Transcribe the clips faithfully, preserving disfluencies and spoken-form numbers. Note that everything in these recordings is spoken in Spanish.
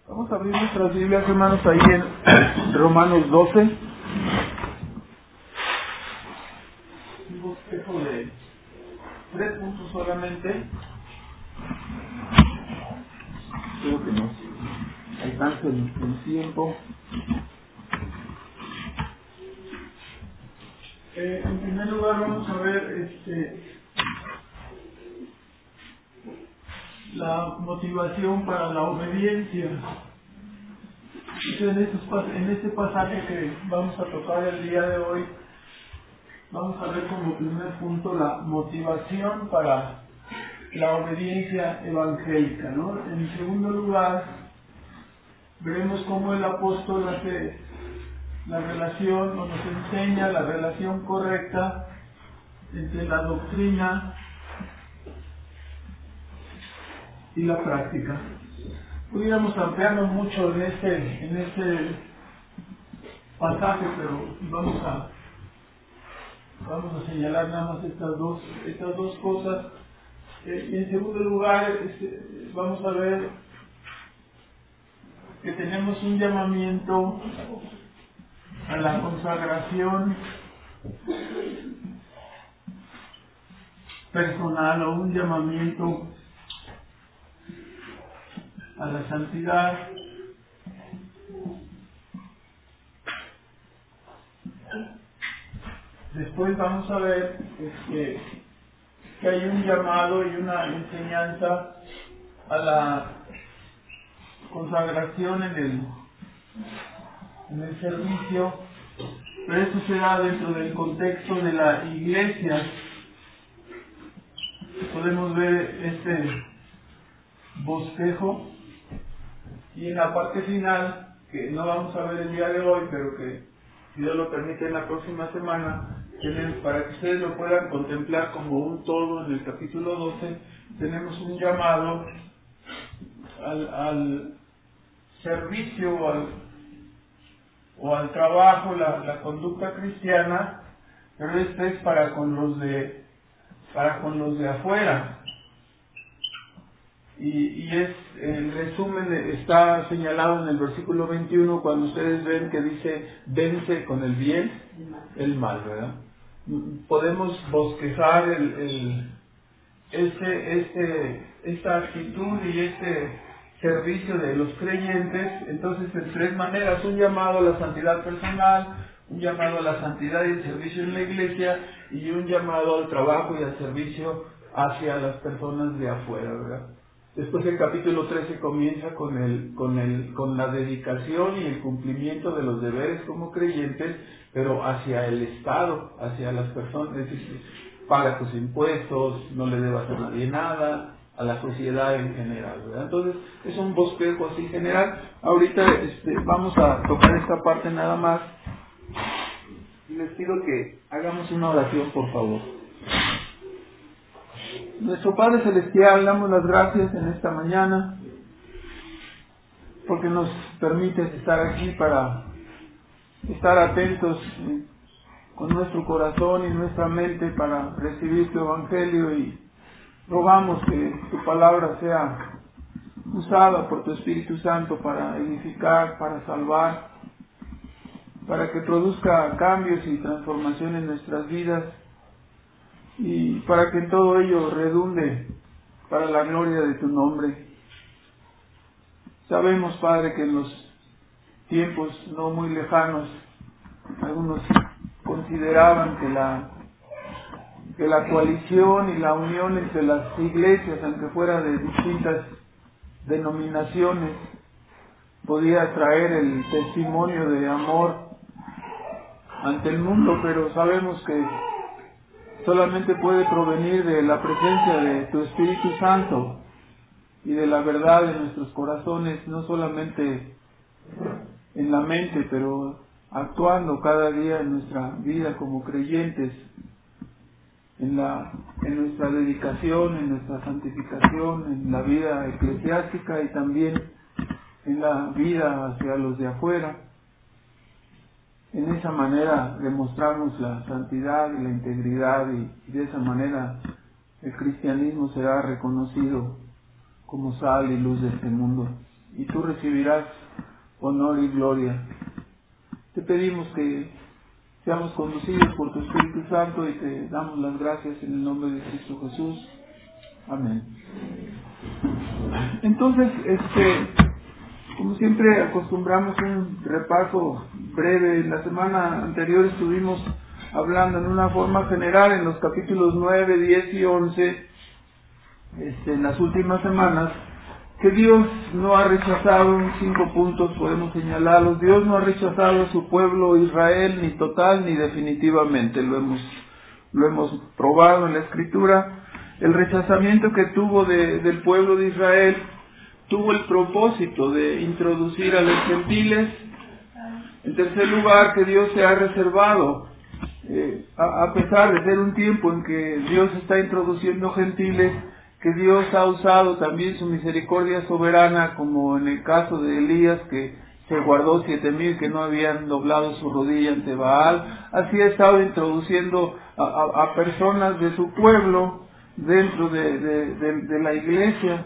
Vamos a abrir nuestras Biblias, hermanos, ahí en Romanos doce. Un bosquejo de tres puntos solamente. Creo que nos alcanza el, el tiempo. Eh, en primer lugar vamos a ver este, la motivación para la obediencia. En, estos, en este pasaje que vamos a tocar el día de hoy, vamos a ver como primer punto la motivación para la obediencia evangélica, ¿no? En segundo lugar, veremos cómo el apóstol hace la relación, o nos enseña la relación correcta entre la doctrina y la práctica. Pudiéramos ampliarnos mucho en este, en este pasaje, pero vamos a vamos a señalar nada más estas dos, estas dos cosas. Eh, y en segundo lugar, este, vamos a ver que tenemos un llamamiento a la consagración personal, o un llamamiento a la santidad. Después vamos a ver este, que hay un llamado y una enseñanza a la consagración en el, en el servicio, pero eso se da dentro del contexto de la iglesia. Podemos ver este bosquejo, y en la parte final, que no vamos a ver el día de hoy, pero que si Dios lo permite en la próxima semana, tenemos, para que ustedes lo puedan contemplar como un todo en el capítulo doce, tenemos un llamado al, al servicio o al, o al trabajo, la, la conducta cristiana, pero este es para con los de para con los de afuera. Y, y es, el resumen está señalado en el versículo veintiuno, cuando ustedes ven que dice: vence con el bien el mal, ¿verdad? Podemos bosquejar el, el, este, este, esta actitud y este servicio de los creyentes, entonces, en tres maneras: un llamado a la santidad personal, un llamado a la santidad y el servicio en la iglesia, y un llamado al trabajo y al servicio hacia las personas de afuera, ¿verdad? Después el capítulo trece comienza con el, con el, con la dedicación y el cumplimiento de los deberes como creyentes, pero hacia el Estado, hacia las personas. Es decir, paga tus impuestos, no le debas a nadie nada, a la sociedad en general, ¿verdad? Entonces, es un bosquejo así general. Ahorita este, vamos a tocar esta parte nada más. Y les pido que hagamos una oración, por favor. Nuestro Padre Celestial, damos las gracias en esta mañana porque nos permites estar aquí para estar atentos con nuestro corazón y nuestra mente para recibir tu Evangelio, y rogamos que tu palabra sea usada por tu Espíritu Santo para edificar, para salvar, para que produzca cambios y transformación en nuestras vidas, y para que todo ello redunde para la gloria de tu nombre. Sabemos, Padre, que en los tiempos no muy lejanos algunos consideraban que la que la coalición y la unión entre las iglesias, aunque fuera de distintas denominaciones, podía traer el testimonio de amor ante el mundo, pero sabemos que solamente puede provenir de la presencia de tu Espíritu Santo y de la verdad de nuestros corazones, no solamente en la mente, pero actuando cada día en nuestra vida como creyentes, en la en nuestra dedicación, en nuestra santificación, en la vida eclesiástica y también en la vida hacia los de afuera. En esa manera demostramos la santidad y la integridad, y de esa manera el cristianismo será reconocido como sal y luz de este mundo. y tú recibirás honor y gloria. Te pedimos que seamos conducidos por tu Espíritu Santo y te damos las gracias en el nombre de Cristo Jesús. Amén. Entonces, este, como siempre acostumbramos un repaso breve. La semana anterior estuvimos hablando en una forma general en los capítulos nueve, diez y once, este, en las últimas semanas, que Dios no ha rechazado, en cinco puntos podemos señalarlos. Dios no ha rechazado a su pueblo Israel, ni total ni definitivamente. Lo hemos, lo hemos probado en la Escritura. El rechazamiento que tuvo de, del pueblo de Israel tuvo el propósito de introducir a los gentiles. En tercer lugar, que Dios se ha reservado, eh, a, a pesar de ser un tiempo en que Dios está introduciendo gentiles, que Dios ha usado también su misericordia soberana, como en el caso de Elías, que se guardó siete mil que no habían doblado su rodilla ante Baal. Así ha estado introduciendo a, a, a personas de su pueblo dentro de, de, de, de la iglesia.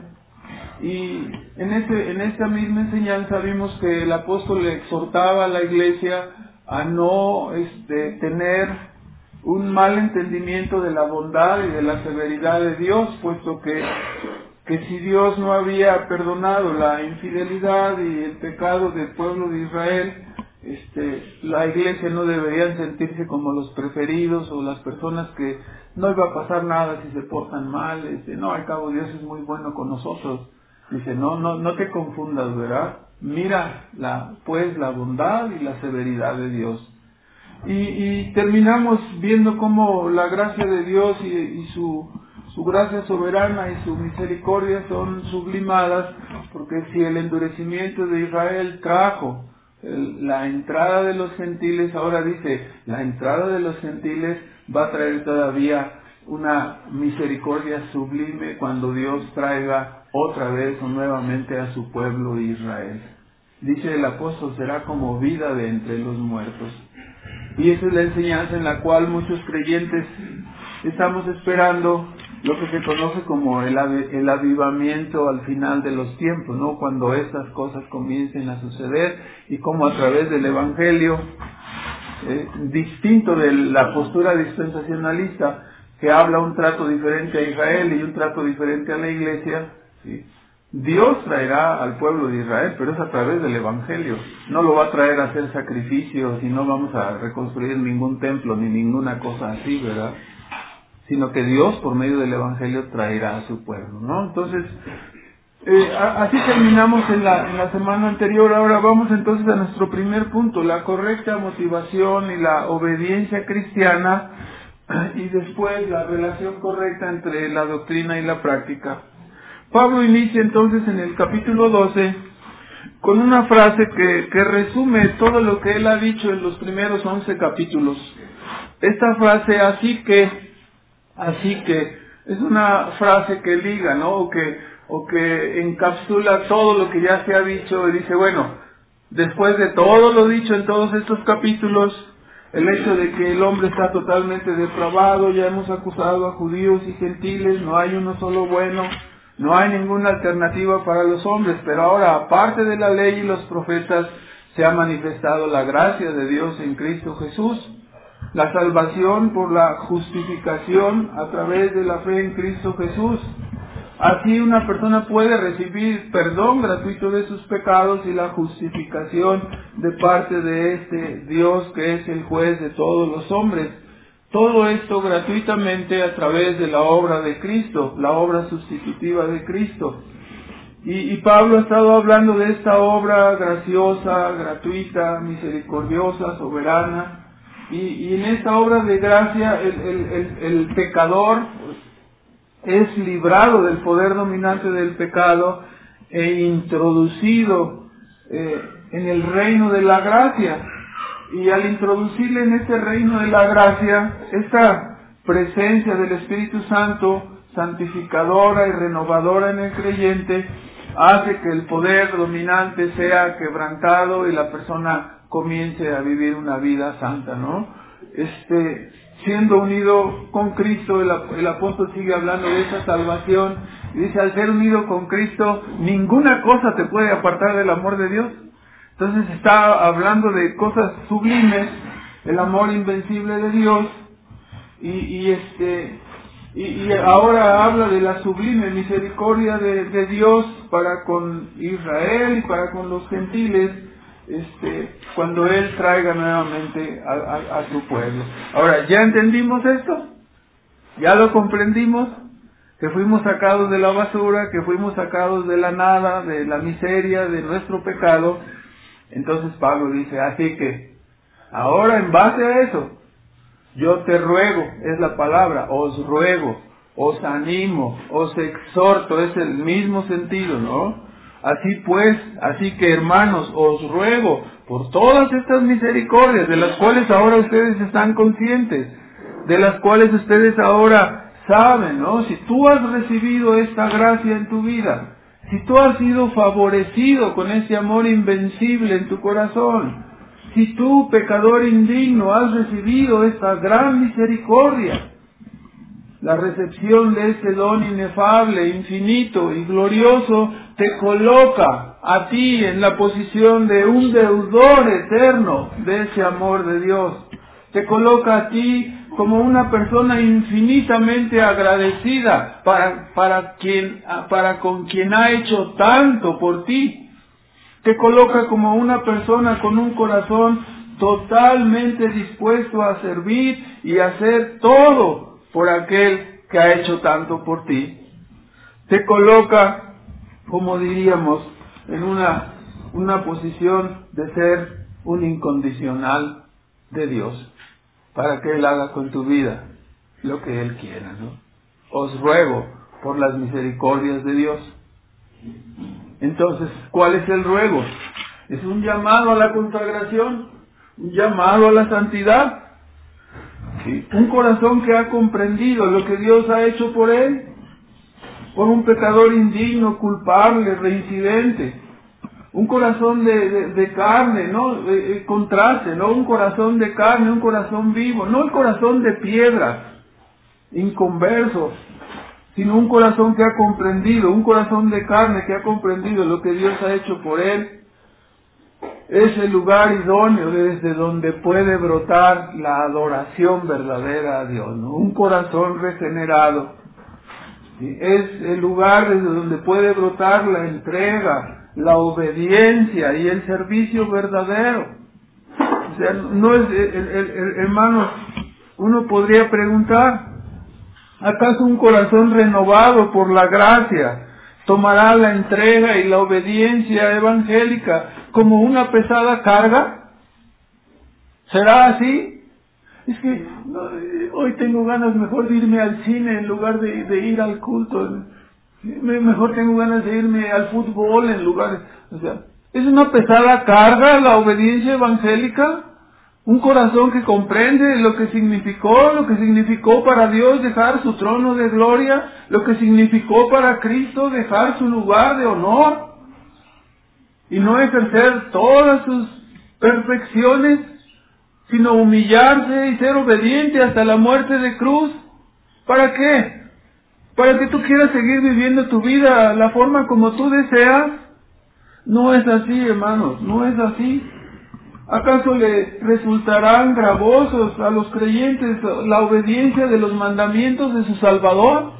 Y en, este, en esta misma enseñanza vimos que el apóstol le exhortaba a la iglesia a no este, tener un mal entendimiento de la bondad y de la severidad de Dios, puesto que, que si Dios no había perdonado la infidelidad y el pecado del pueblo de Israel, este, la iglesia no debería sentirse como los preferidos o las personas que no iba a pasar nada si se portan mal. Este, no, al cabo Dios es muy bueno con nosotros. Dice, no, no, no te confundas, ¿verdad? Mira la, pues la bondad y la severidad de Dios. Y, y terminamos viendo cómo la gracia de Dios y, y su, su gracia soberana y su misericordia son sublimadas, porque si el endurecimiento de Israel trajo el, la entrada de los gentiles, ahora dice, la entrada de los gentiles va a traer todavía una misericordia sublime cuando Dios traiga otra vez o nuevamente a su pueblo Israel. Dice el apóstol, será como vida de entre los muertos. Y esa es la enseñanza en la cual muchos creyentes estamos esperando lo que se conoce como el, el avivamiento al final de los tiempos, ¿no? Cuando estas cosas comiencen a suceder y como a través del Evangelio, eh, distinto de la postura dispensacionalista, que habla un trato diferente a Israel y un trato diferente a la iglesia, ¿sí? Dios traerá al pueblo de Israel, pero es a través del Evangelio. No lo va a traer a hacer sacrificios y no vamos a reconstruir ningún templo ni ninguna cosa así, ¿verdad? Sino que Dios, por medio del Evangelio, traerá a su pueblo, ¿no? Entonces, eh, así terminamos en la, en la semana anterior. Ahora vamos entonces a nuestro primer punto, la correcta motivación y la obediencia cristiana, y después la relación correcta entre la doctrina y la práctica. Pablo inicia entonces en el capítulo doce con una frase que, que resume todo lo que él ha dicho en los primeros once capítulos. Esta frase, así que, así que, es una frase que liga, ¿no? O que, o que encapsula todo lo que ya se ha dicho y dice, bueno, después de todo lo dicho en todos estos capítulos, el hecho de que el hombre está totalmente depravado, ya hemos acusado a judíos y gentiles, no hay uno solo bueno, no hay ninguna alternativa para los hombres, pero ahora, aparte de la ley y los profetas, se ha manifestado la gracia de Dios en Cristo Jesús, la salvación por la justificación a través de la fe en Cristo Jesús. Así una persona puede recibir perdón gratuito de sus pecados y la justificación de parte de este Dios que es el juez de todos los hombres. Todo esto gratuitamente a través de la obra de Cristo, la obra sustitutiva de Cristo. Y, y Pablo ha estado hablando de esta obra graciosa, gratuita, misericordiosa, soberana. Y, y en esta obra de gracia el, el, el, el pecador es librado del poder dominante del pecado e introducido eh, en el reino de la gracia. Y al introducirle en este reino de la gracia, esta presencia del Espíritu Santo, santificadora y renovadora en el creyente, hace que el poder dominante sea quebrantado y la persona comience a vivir una vida santa, ¿no? Este, siendo unido con Cristo, el, el apóstol sigue hablando de esa salvación Dice, al ser unido con Cristo, ninguna cosa te puede apartar del amor de Dios. Entonces está hablando de cosas sublimes, el amor invencible de Dios, y, y este y, y ahora habla de la sublime misericordia de, de Dios para con Israel y para con los gentiles, este cuando Él traiga nuevamente a, a, a su pueblo. Ahora, ¿ya entendimos esto? ¿Ya lo comprendimos? Que fuimos sacados de la basura, que fuimos sacados de la nada, de la miseria, de nuestro pecado. Entonces Pablo dice, así que, ahora en base a eso, yo te ruego, es la palabra, os ruego, os animo, os exhorto, es el mismo sentido, ¿no? Así pues, así que hermanos, os ruego, por todas estas misericordias, de las cuales ahora ustedes están conscientes, de las cuales ustedes ahora saben, ¿no? Si tú has recibido esta gracia en tu vida, si tú has sido favorecido con ese amor invencible en tu corazón, si tú, pecador indigno, has recibido esta gran misericordia, la recepción de ese don inefable, infinito y glorioso, te coloca a ti en la posición de un deudor eterno de ese amor de Dios. Te coloca a ti como una persona infinitamente agradecida para, para quien, para con quien ha hecho tanto por ti. Te coloca como una persona con un corazón totalmente dispuesto a servir y a hacer todo por aquel que ha hecho tanto por ti. Te coloca, como diríamos, en una, una posición de ser un incondicional de Dios, para que Él haga con tu vida lo que Él quiera, ¿no? Os ruego por las misericordias de Dios. Entonces, ¿cuál es el ruego? Es un llamado a la consagración, un llamado a la santidad. ¿Sí? Un corazón que ha comprendido lo que Dios ha hecho por él, por un pecador indigno, culpable, reincidente. Un corazón de, de, de carne, ¿no? De, de contraste, ¿no? Un corazón de carne, un corazón vivo, no el corazón de piedra, inconverso, sino un corazón que ha comprendido, un corazón de carne que ha comprendido lo que Dios ha hecho por él. Es el lugar idóneo desde donde puede brotar la adoración verdadera a Dios, ¿no? Un corazón regenerado. ¿Sí? Es el lugar desde donde puede brotar la entrega, la obediencia y el servicio verdadero. O sea, no es, el, el, el, hermanos, uno podría preguntar, ¿acaso un corazón renovado por la gracia tomará la entrega y la obediencia evangélica como una pesada carga? ¿Será así? Es que no, hoy tengo ganas mejor de irme al cine en lugar de, de ir al culto. Mejor tengo ganas de irme al fútbol en lugar... O sea, ¿es una pesada carga la obediencia evangélica? Un corazón que comprende lo que significó, lo que significó para Dios dejar su trono de gloria, lo que significó para Cristo dejar su lugar de honor y no ejercer todas sus perfecciones, sino humillarse y ser obediente hasta la muerte de cruz. ¿Para qué? ¿Para que tú quieras seguir viviendo tu vida la forma como tú deseas? No es así, hermanos, no es así. ¿Acaso le resultarán gravosos a los creyentes la obediencia de los mandamientos de su Salvador?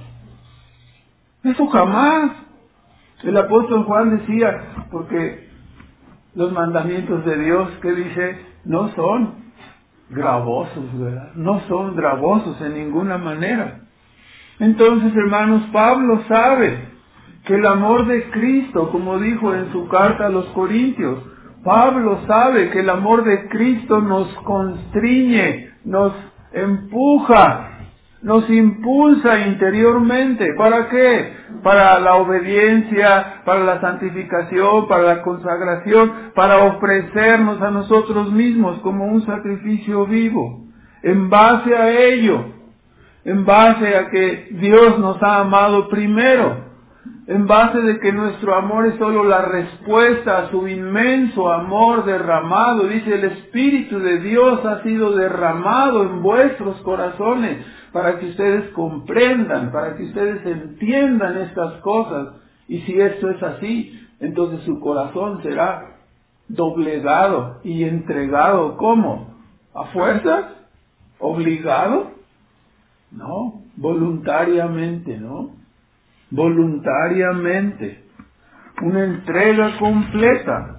Eso jamás. El apóstol Juan decía, porque los mandamientos de Dios, que dice, no son gravosos, ¿verdad? No son gravosos en ninguna manera. Entonces, hermanos, Pablo sabe que el amor de Cristo, como dijo en su carta a los Corintios, Pablo sabe que el amor de Cristo nos constriñe, nos empuja, nos impulsa interiormente. ¿Para qué? Para la obediencia, para la santificación, para la consagración, para ofrecernos a nosotros mismos como un sacrificio vivo. En base a ello, en base a que Dios nos ha amado primero, en base de que nuestro amor es solo la respuesta a su inmenso amor derramado. Dice, el Espíritu de Dios ha sido derramado en vuestros corazones para que ustedes comprendan, para que ustedes entiendan estas cosas. Y si esto es así, entonces su corazón será doblegado y entregado. ¿Cómo? ¿A fuerzas? ¿Obligado? No, voluntariamente, ¿no? Voluntariamente. Una entrega completa.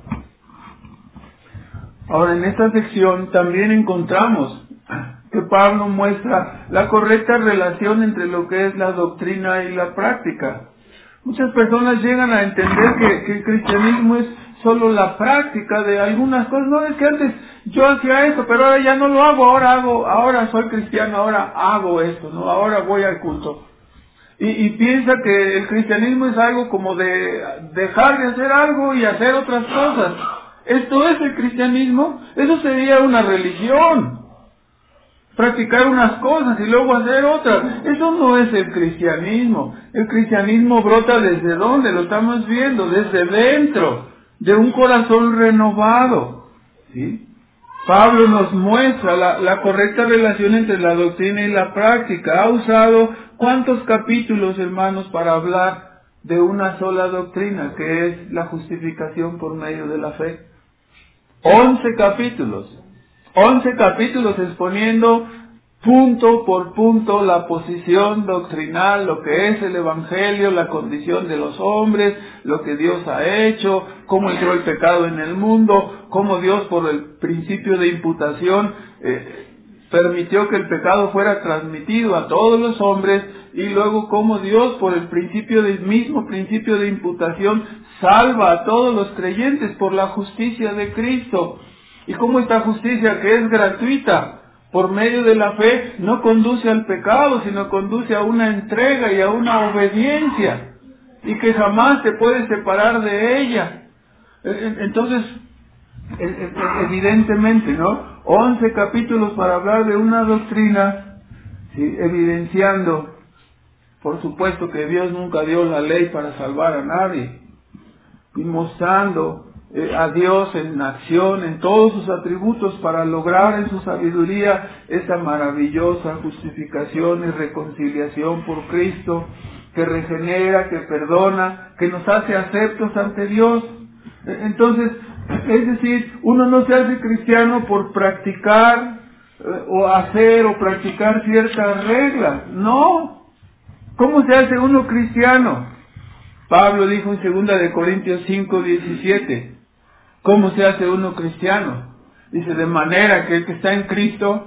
Ahora, en esta sección también encontramos que Pablo muestra la correcta relación entre lo que es la doctrina y la práctica. Muchas personas llegan a entender que, que el cristianismo es solo la práctica de algunas cosas. No, es que antes yo hacía esto, pero ahora ya no lo hago, ahora hago, ahora soy cristiano, ahora hago esto, ¿no? Ahora voy al culto. Y, y piensa que el cristianismo es algo como de dejar de hacer algo y hacer otras cosas. ¿Esto es el cristianismo? Eso sería una religión. Practicar unas cosas y luego hacer otras. Eso no es el cristianismo. El cristianismo brota ¿desde dónde? Lo estamos viendo, desde dentro, de un corazón renovado. ¿Sí? Pablo nos muestra la, la correcta relación entre la doctrina y la práctica. Ha usado ¿cuántos capítulos, hermanos, para hablar de una sola doctrina, que es la justificación por medio de la fe? Once capítulos. Once capítulos exponiendo punto por punto la posición doctrinal, lo que es el Evangelio, la condición de los hombres, lo que Dios ha hecho, cómo entró el pecado en el mundo, cómo Dios por el principio de imputación eh, permitió que el pecado fuera transmitido a todos los hombres, y luego cómo Dios por el principio del mismo principio de imputación salva a todos los creyentes por la justicia de Cristo. Y cómo esta justicia, que es gratuita por medio de la fe, no conduce al pecado, sino conduce a una entrega y a una obediencia, y que jamás te puedes separar de ella. Entonces, evidentemente, ¿no? Once capítulos para hablar de una doctrina, ¿sí? Evidenciando, por supuesto, que Dios nunca dio la ley para salvar a nadie, y mostrando Eh, a Dios en acción, en todos sus atributos, para lograr en su sabiduría esa maravillosa justificación y reconciliación por Cristo, que regenera, que perdona, que nos hace aceptos ante Dios. Entonces, es decir, uno no se hace cristiano por practicar eh, o hacer o practicar ciertas reglas. No. ¿Cómo se hace uno cristiano? Pablo dijo en segunda de Corintios cinco diecisiete, ¿cómo se hace uno cristiano? Dice, de manera que el que está en Cristo,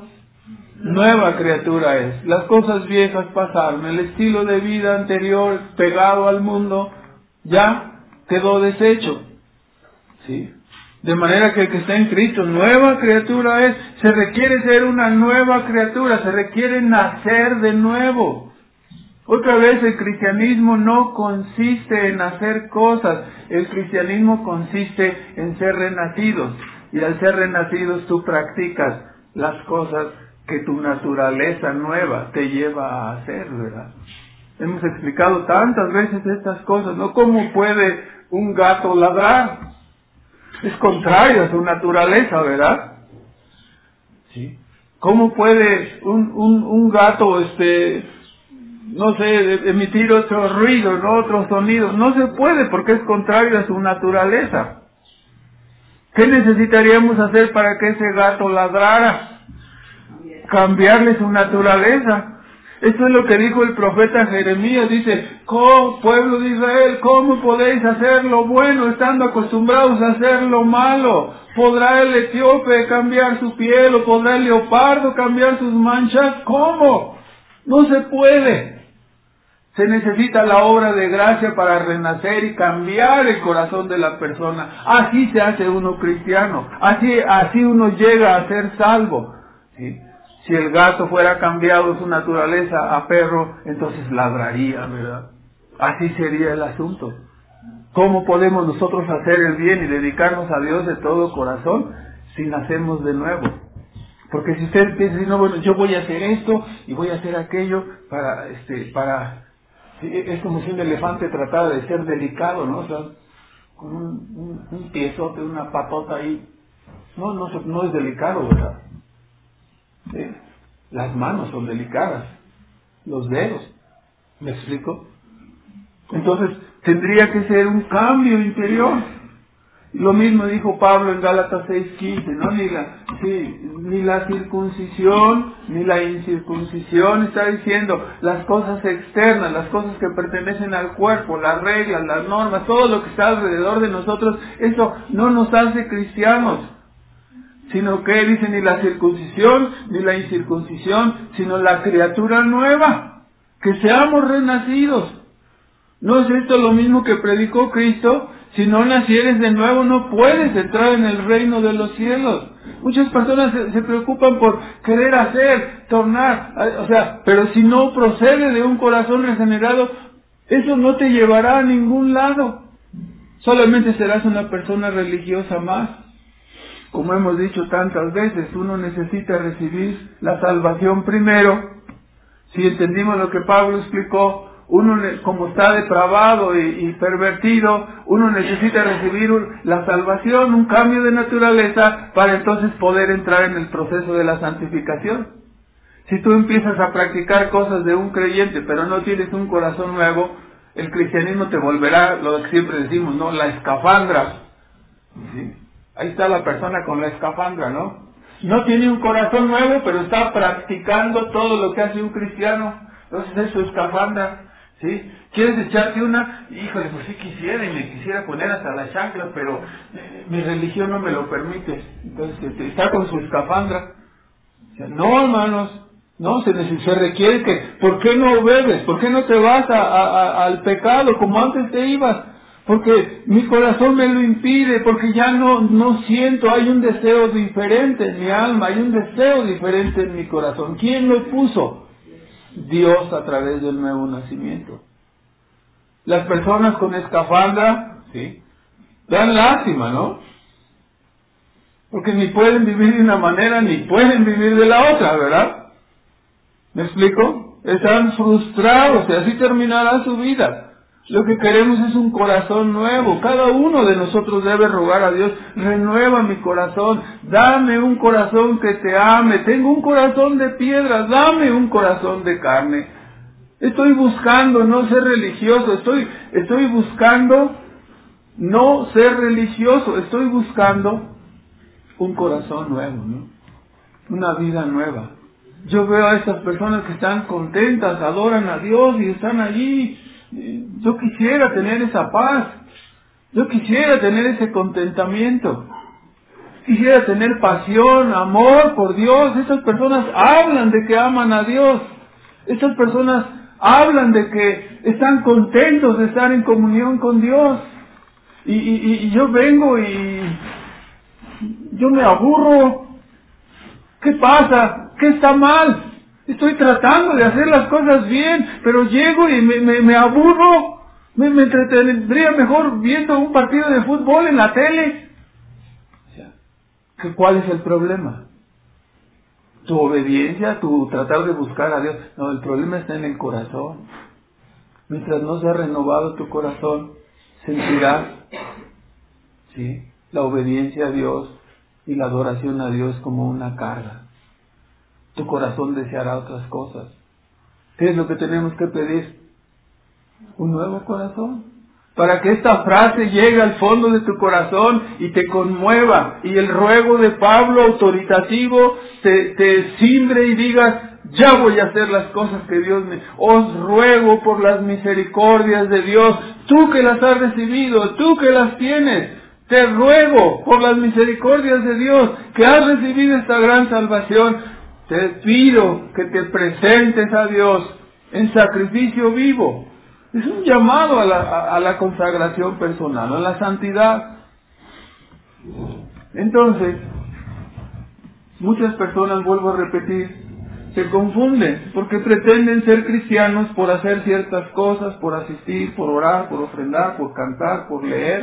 nueva criatura es. Las cosas viejas pasaron, el estilo de vida anterior, pegado al mundo, ya quedó deshecho. ¿Sí? De manera que el que está en Cristo, nueva criatura es. Se requiere ser una nueva criatura, se requiere nacer de nuevo. Otra vez, el cristianismo no consiste en hacer cosas, el cristianismo consiste en ser renacidos, y al ser renacidos tú practicas las cosas que tu naturaleza nueva te lleva a hacer, ¿verdad? Hemos explicado tantas veces estas cosas, ¿no? ¿Cómo puede un gato ladrar? Es contrario a su naturaleza, ¿verdad? ¿Sí? ¿Cómo puede un, un, un gato, este... no sé, emitir otro ruido, ¿no? Otro sonido? No se puede, porque es contrario a su naturaleza. ¿Qué necesitaríamos hacer para que ese gato ladrara? Cambiarle su naturaleza. Esto es lo que dijo el profeta Jeremías. Dice, ¿cómo, pueblo de Israel, cómo podéis hacer lo bueno estando acostumbrados a hacer lo malo? ¿Podrá el etíope cambiar su piel, o podrá el leopardo cambiar sus manchas? ¿Cómo? No se puede. Se necesita la obra de gracia para renacer y cambiar el corazón de la persona. Así se hace uno cristiano. Así, así uno llega a ser salvo. ¿Sí? Si el gato fuera cambiado su naturaleza a perro, entonces ladraría, ¿verdad? Así sería el asunto. ¿Cómo podemos nosotros hacer el bien y dedicarnos a Dios de todo corazón si nacemos de nuevo? Porque si usted piensa, no, bueno, yo voy a hacer esto y voy a hacer aquello para, este, para Sí, es como si un elefante tratara de ser delicado, ¿no? O sea, con un, un, un piezote, una patota ahí. No, no, no es delicado, ¿verdad? Sí. Las manos son delicadas, los dedos. ¿Me explico? Entonces, tendría que ser un cambio interior. Lo mismo dijo Pablo en Gálatas seis quince, ¿no? Ni la, sí, ni la circuncisión, ni la incircuncisión, está diciendo las cosas externas, las cosas que pertenecen al cuerpo, las reglas, las normas, todo lo que está alrededor de nosotros, eso no nos hace cristianos, sino que dice ni la circuncisión, ni la incircuncisión, sino la criatura nueva, que seamos renacidos. ¿No es esto lo mismo que predicó Cristo? Si no nacieres de nuevo, no puedes entrar en el reino de los cielos. Muchas personas se, se preocupan por querer hacer, tornar, o sea, pero si no procede de un corazón regenerado, eso no te llevará a ningún lado. Solamente serás una persona religiosa más. Como hemos dicho tantas veces, uno necesita recibir la salvación primero. Si entendimos lo que Pablo explicó, uno como está depravado y, y pervertido, uno necesita recibir un, la salvación, un cambio de naturaleza, para entonces poder entrar en el proceso de la santificación. Si tú empiezas a practicar cosas de un creyente, pero no tienes un corazón nuevo, el cristianismo te volverá, lo que siempre decimos, ¿no? La escafandra. ¿Sí? Ahí está la persona con la escafandra, ¿no? No tiene un corazón nuevo, pero está practicando todo lo que hace un cristiano. Entonces es su escafandra. ¿Sí? ¿Quieres echarte una? Híjole, pues sí quisiera y me quisiera poner hasta la chancla, pero eh, mi religión no me lo permite. Entonces este, está con su escafandra. O sea, no, hermanos, no, se, se requiere que, ¿por qué no bebes? ¿Por qué no te vas a, a, a, al pecado como antes te ibas? Porque mi corazón me lo impide, porque ya no, no siento, hay un deseo diferente en mi alma, hay un deseo diferente en mi corazón. ¿Quién lo puso? Dios a través del nuevo nacimiento. Las personas con escafandra, sí, dan lástima, ¿no? Porque ni pueden vivir de una manera, ni pueden vivir de la otra, ¿verdad? ¿Me explico? Están frustrados y así terminará su vida. Lo que queremos es un corazón nuevo. Cada uno de nosotros debe rogar a Dios, renueva mi corazón, dame un corazón que te ame. Tengo un corazón de piedra, dame un corazón de carne. Estoy buscando no ser religioso, estoy, estoy buscando no ser religioso, estoy buscando un corazón nuevo, ¿no? Una vida nueva. Yo veo a estas personas que están contentas, adoran a Dios y están allí. Yo quisiera tener esa paz, yo quisiera tener ese contentamiento, quisiera tener pasión, amor por Dios. Estas personas hablan de que aman a Dios, estas personas hablan de que están contentos de estar en comunión con Dios, y, y, y yo vengo y yo me aburro. ¿Qué pasa? ¿Qué está mal? Estoy tratando de hacer las cosas bien, pero llego y me, me, me aburro. Me, me entretendría mejor viendo un partido de fútbol en la tele. O sea, ¿qué, ¿cuál es el problema? ¿Tu obediencia? ¿Tu tratar de buscar a Dios? No, el problema está en el corazón. Mientras no se ha renovado tu corazón, sentirás, ¿sí?, la obediencia a Dios y la adoración a Dios como una carga. Tu corazón deseará otras cosas. ¿Qué es lo que tenemos que pedir? Un nuevo corazón. Para que esta frase llegue al fondo de tu corazón y te conmueva. Y el ruego de Pablo autoritativo te, te cimbre y digas, ya voy a hacer las cosas que Dios me... Os ruego por las misericordias de Dios. Tú que las has recibido, tú que las tienes. Te ruego por las misericordias de Dios que has recibido esta gran salvación. Te pido que te presentes a Dios en sacrificio vivo. Es un llamado a la, a, a la consagración personal, a la santidad. Entonces, muchas personas, vuelvo a repetir, se confunden porque pretenden ser cristianos por hacer ciertas cosas, por asistir, por orar, por ofrendar, por cantar, por leer.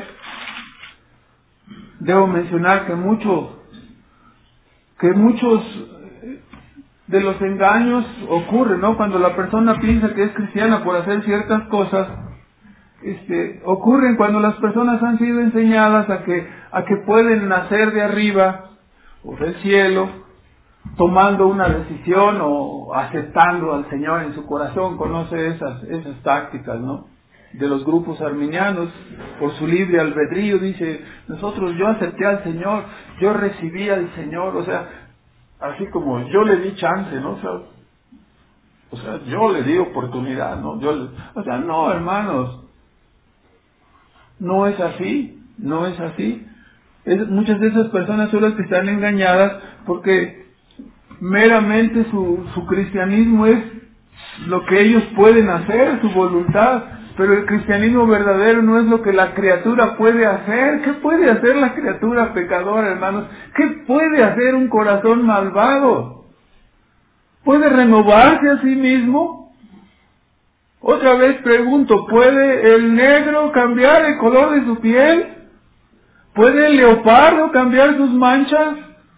Debo mencionar que muchos, que muchos de los engaños ocurre, ¿no? Cuando la persona piensa que es cristiana por hacer ciertas cosas, este, ocurren cuando las personas han sido enseñadas a que, a que pueden nacer de arriba o del cielo, tomando una decisión o aceptando al Señor en su corazón. Conoce esas, esas tácticas, ¿no? De los grupos arminianos, por su libre albedrío, dice, nosotros, yo acepté al Señor, yo recibí al Señor, o sea, así como yo le di chance, ¿no? O sea, o sea yo le di oportunidad, ¿no? Yo le, o sea, no, hermanos, no es así, no es así. Es, muchas de esas personas son las que están engañadas porque meramente su, su cristianismo es lo que ellos pueden hacer, su voluntad, pero el cristianismo verdadero no es lo que la criatura puede hacer. ¿Qué puede hacer la criatura pecadora, hermanos? ¿Qué puede hacer un corazón malvado? ¿Puede renovarse a sí mismo? Otra vez pregunto, ¿puede el negro cambiar el color de su piel? ¿Puede el leopardo cambiar sus manchas?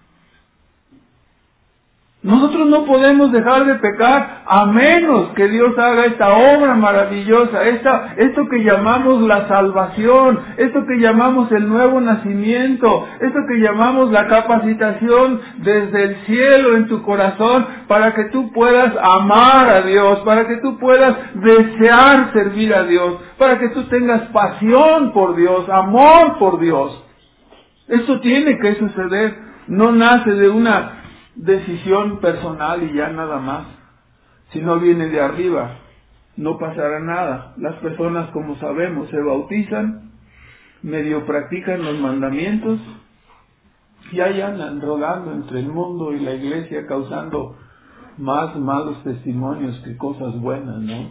Nosotros no podemos dejar de pecar a menos que Dios haga esta obra maravillosa, esta, esto que llamamos la salvación, esto que llamamos el nuevo nacimiento, esto que llamamos la capacitación desde el cielo en tu corazón para que tú puedas amar a Dios, para que tú puedas desear servir a Dios, para que tú tengas pasión por Dios, amor por Dios. Esto tiene que suceder, no nace de una decisión personal y ya nada más. Si no viene de arriba, no pasará nada. Las personas, como sabemos, se bautizan, medio practican los mandamientos y ahí andan rodando entre el mundo y la iglesia, causando más malos testimonios que cosas buenas, ¿no?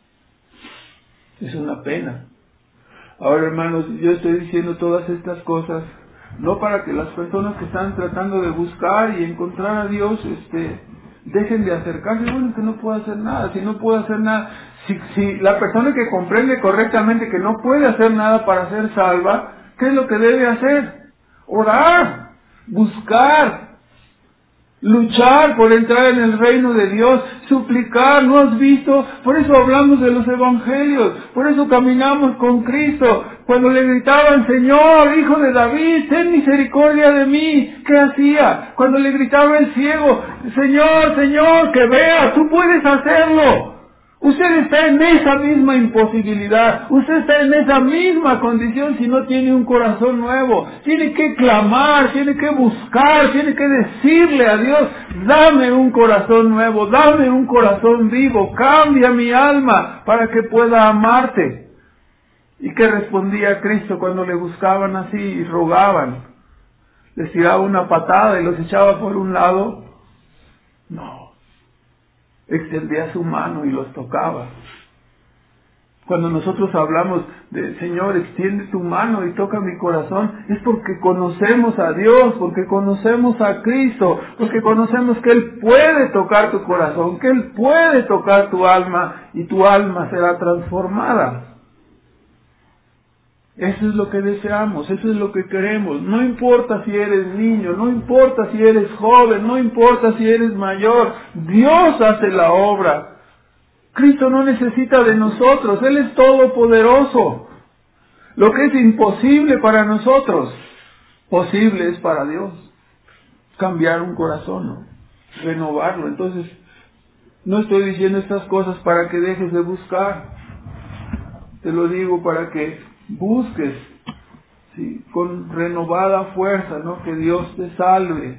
Es una pena. Ahora, hermanos, yo estoy diciendo todas estas cosas no para que las personas que están tratando de buscar y encontrar a Dios, este, dejen de acercarse. Bueno, que no puedo hacer nada. Si no puedo hacer nada, si, si la persona que comprende correctamente que no puede hacer nada para ser salva, ¿qué es lo que debe hacer? Orar, buscar, luchar por entrar en el reino de Dios, suplicar. ¿No has visto? Por eso hablamos de los evangelios, por eso caminamos con Cristo. Cuando le gritaban, Señor, Hijo de David, ten misericordia de mí, ¿qué hacía? Cuando le gritaba el ciego, Señor, Señor, que vea, tú puedes hacerlo. Usted está en esa misma imposibilidad, usted está en esa misma condición si no tiene un corazón nuevo. Tiene que clamar, tiene que buscar, tiene que decirle a Dios, dame un corazón nuevo, dame un corazón vivo, cambia mi alma para que pueda amarte. ¿Y qué respondía Cristo cuando le buscaban así y rogaban? ¿Les tiraba una patada y los echaba por un lado? No. Extendía su mano y los tocaba. Cuando nosotros hablamos de Señor, extiende tu mano y toca mi corazón, es porque conocemos a Dios, porque conocemos a Cristo, porque conocemos que Él puede tocar tu corazón, que Él puede tocar tu alma y tu alma será transformada. Eso es lo que deseamos, eso es lo que queremos. No importa si eres niño, no importa si eres joven, no importa si eres mayor. Dios hace la obra. Cristo no necesita de nosotros, Él es todopoderoso. Lo que es imposible para nosotros, posible es para Dios. Cambiar un corazón, ¿no? Renovarlo. Entonces, no estoy diciendo estas cosas para que dejes de buscar. Te lo digo para que busques, ¿sí?, con renovada fuerza, ¿no?, que Dios te salve.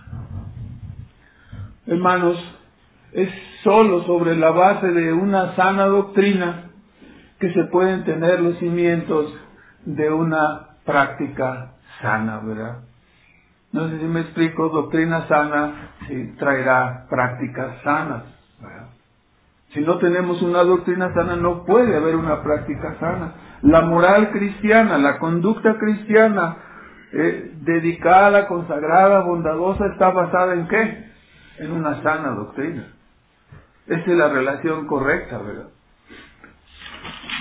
Hermanos, es solo sobre la base de una sana doctrina que se pueden tener los cimientos de una práctica sana, ¿verdad? No sé si me explico. Doctrina sana sí traerá prácticas sanas, ¿verdad? Si no tenemos una doctrina sana, no puede haber una práctica sana. La moral cristiana, la conducta cristiana, eh, dedicada, consagrada, bondadosa, está basada en ¿qué? En una sana doctrina. Esa es la relación correcta, ¿verdad?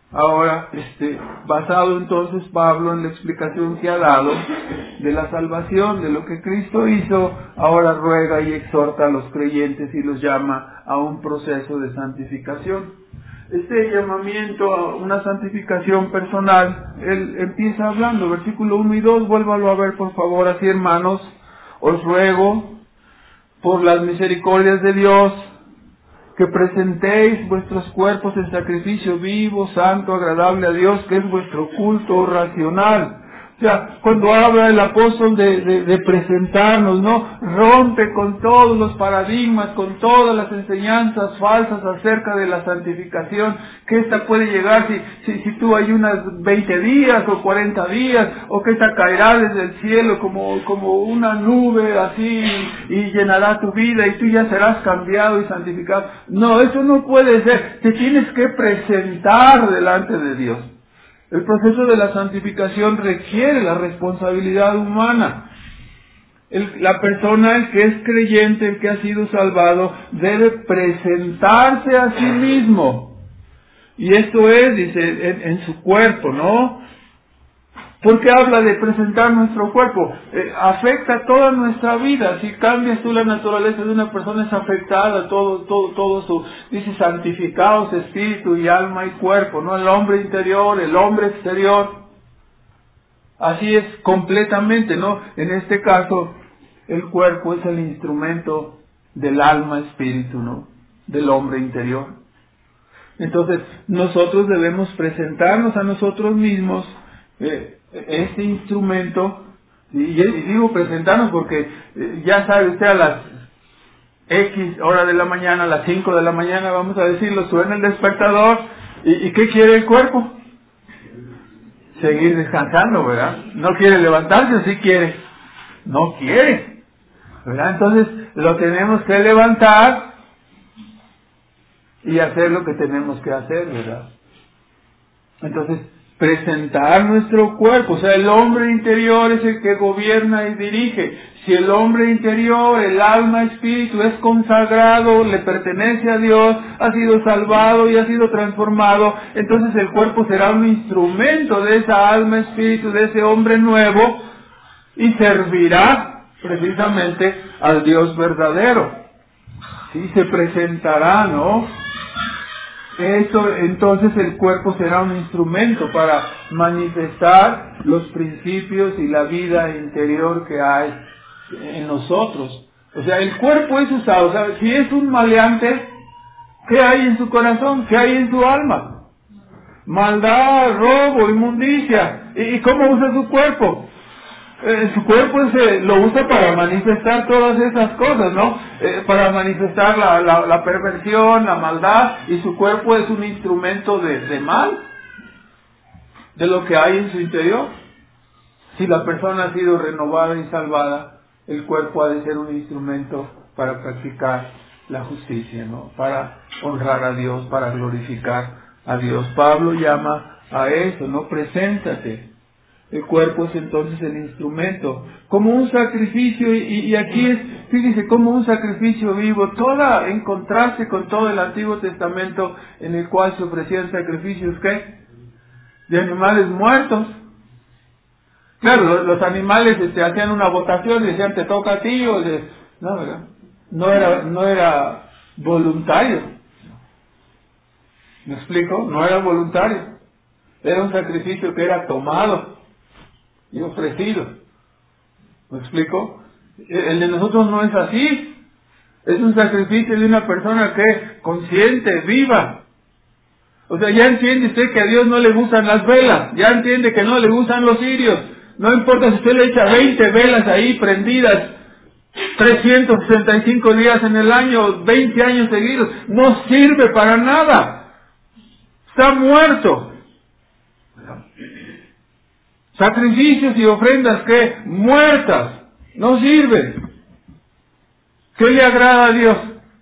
Ahora, este, basado entonces Pablo en la explicación que ha dado de la salvación, de lo que Cristo hizo, ahora ruega y exhorta a los creyentes y los llama a un proceso de santificación. Este llamamiento a una santificación personal, él empieza hablando, versículo uno y dos, vuélvalo a ver por favor, así hermanos, os ruego por las misericordias de Dios, que presentéis vuestros cuerpos en sacrificio vivo, santo, agradable a Dios, que es vuestro culto racional. O sea, cuando habla el apóstol de, de, de presentarnos, ¿no? Rompe con todos los paradigmas, con todas las enseñanzas falsas acerca de la santificación, que esta puede llegar si, si, si tú ayunas veinte días o cuarenta días, o que esta caerá desde el cielo como, como una nube así y llenará tu vida y tú ya serás cambiado y santificado. No, eso no puede ser. Te tienes que presentar delante de Dios. El proceso de la santificación requiere la responsabilidad humana. El, la persona, el que es creyente, el que ha sido salvado, debe presentarse a sí mismo. Y esto es, dice, en, en su cuerpo, ¿no? ¿Por qué habla de presentar nuestro cuerpo? Eh, afecta toda nuestra vida. Si cambias tú la naturaleza de una persona, es afectada todo, todo, todo su, dice, santificados espíritu y alma y cuerpo, ¿no? El hombre interior, el hombre exterior. Así es completamente, ¿no? En este caso, el cuerpo es el instrumento del alma, espíritu, ¿no? Del hombre interior. Entonces, nosotros debemos presentarnos a nosotros mismos, eh, este instrumento, y, y digo presentarnos porque eh, ya sabe usted, a las X hora de la mañana, a las cinco de la mañana, vamos a decirlo, suena el despertador, y, y ¿qué quiere el cuerpo? Seguir descansando, ¿verdad? No quiere levantarse, ¿o sí quiere? No quiere, ¿verdad? Entonces lo tenemos que levantar y hacer lo que tenemos que hacer, ¿verdad? Entonces, presentar nuestro cuerpo, o sea, el hombre interior es el que gobierna y dirige. Si el hombre interior, el alma, espíritu es consagrado, le pertenece a Dios, ha sido salvado y ha sido transformado, entonces el cuerpo será un instrumento de esa alma, espíritu, de ese hombre nuevo, y servirá precisamente al Dios verdadero. Sí, se presentará, ¿no? Eso, entonces el cuerpo será un instrumento para manifestar los principios y la vida interior que hay en nosotros. O sea, el cuerpo es usado. O sea, si es un maleante, ¿qué hay en su corazón? ¿Qué hay en su alma? Maldad, robo, inmundicia. ¿Y cómo usa su cuerpo? Eh, su cuerpo se lo usa para manifestar todas esas cosas, ¿no? Eh, para manifestar la, la, la perversión, la maldad, y su cuerpo es un instrumento de, de mal, de lo que hay en su interior. Si la persona ha sido renovada y salvada, el cuerpo ha de ser un instrumento para practicar la justicia, ¿no? Para honrar a Dios, para glorificar a Dios. Pablo llama a eso, ¿no? Preséntate. El cuerpo es entonces el instrumento, como un sacrificio, y, y aquí es, fíjese, como un sacrificio vivo, toda, en contraste con todo el Antiguo Testamento, en el cual se ofrecían sacrificios, ¿qué? De animales muertos. Claro, los, los animales este, hacían una votación y decían, te toca a ti, o de, no, ¿verdad? No era, no era voluntario. ¿Me explico? No era voluntario. Era un sacrificio que era tomado y ofrecido. ¿Me explico? El de nosotros no es así. Es un sacrificio de una persona que es consciente, viva. O sea, ya entiende usted que a Dios no le gustan las velas. Ya entiende que no le gustan los cirios. No importa si usted le echa veinte velas ahí prendidas trescientos sesenta y cinco días en el año, veinte años seguidos. No sirve para nada. Está muerto. Sacrificios y ofrendas que muertas, no sirven. ¿Qué le agrada a Dios?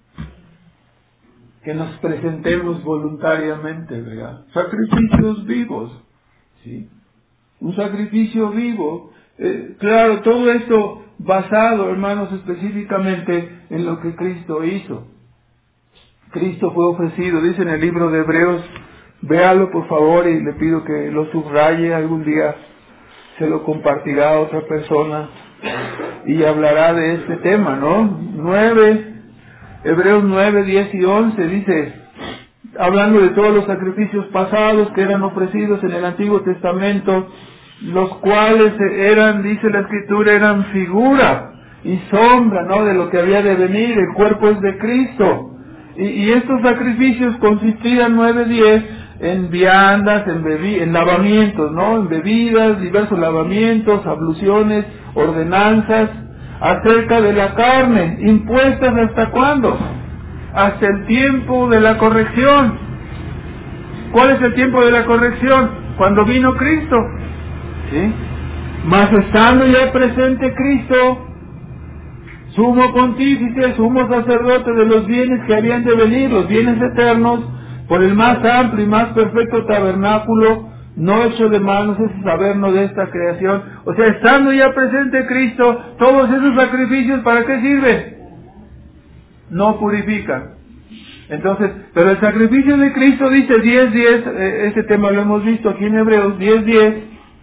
Que nos presentemos voluntariamente, ¿verdad? Sacrificios vivos, ¿sí? Un sacrificio vivo. Eh, claro, todo esto basado, hermanos, específicamente en lo que Cristo hizo. Cristo fue ofrecido, dice en el libro de Hebreos, Véalo por favor y le pido que lo subraye, algún día se lo compartirá a otra persona y hablará de este tema, ¿no? nueve, Hebreos nueve, diez y once dice, hablando de todos los sacrificios pasados que eran ofrecidos en el Antiguo Testamento, los cuales eran, dice la Escritura, eran figura y sombra, ¿no?, de lo que había de venir. El cuerpo es de Cristo. Y, y estos sacrificios consistían, nueve, diez, en viandas, en, bebi en lavamientos, ¿no?, en bebidas, diversos lavamientos, abluciones, ordenanzas, acerca de la carne, impuestas ¿hasta cuándo? Hasta el tiempo de la corrección. ¿Cuál es el tiempo de la corrección? Cuando vino Cristo. ¿Sí? Mas estando ya presente Cristo, sumo pontífice, sumo sacerdote de los bienes que habían de venir, los bienes eternos, por el más amplio y más perfecto tabernáculo, no hecho de manos, ese saber no de esta creación. O sea, estando ya presente Cristo, todos esos sacrificios, ¿para qué sirven? No purifican. Entonces, pero el sacrificio de Cristo dice diez diez, eh, este tema lo hemos visto aquí en Hebreos diez diez,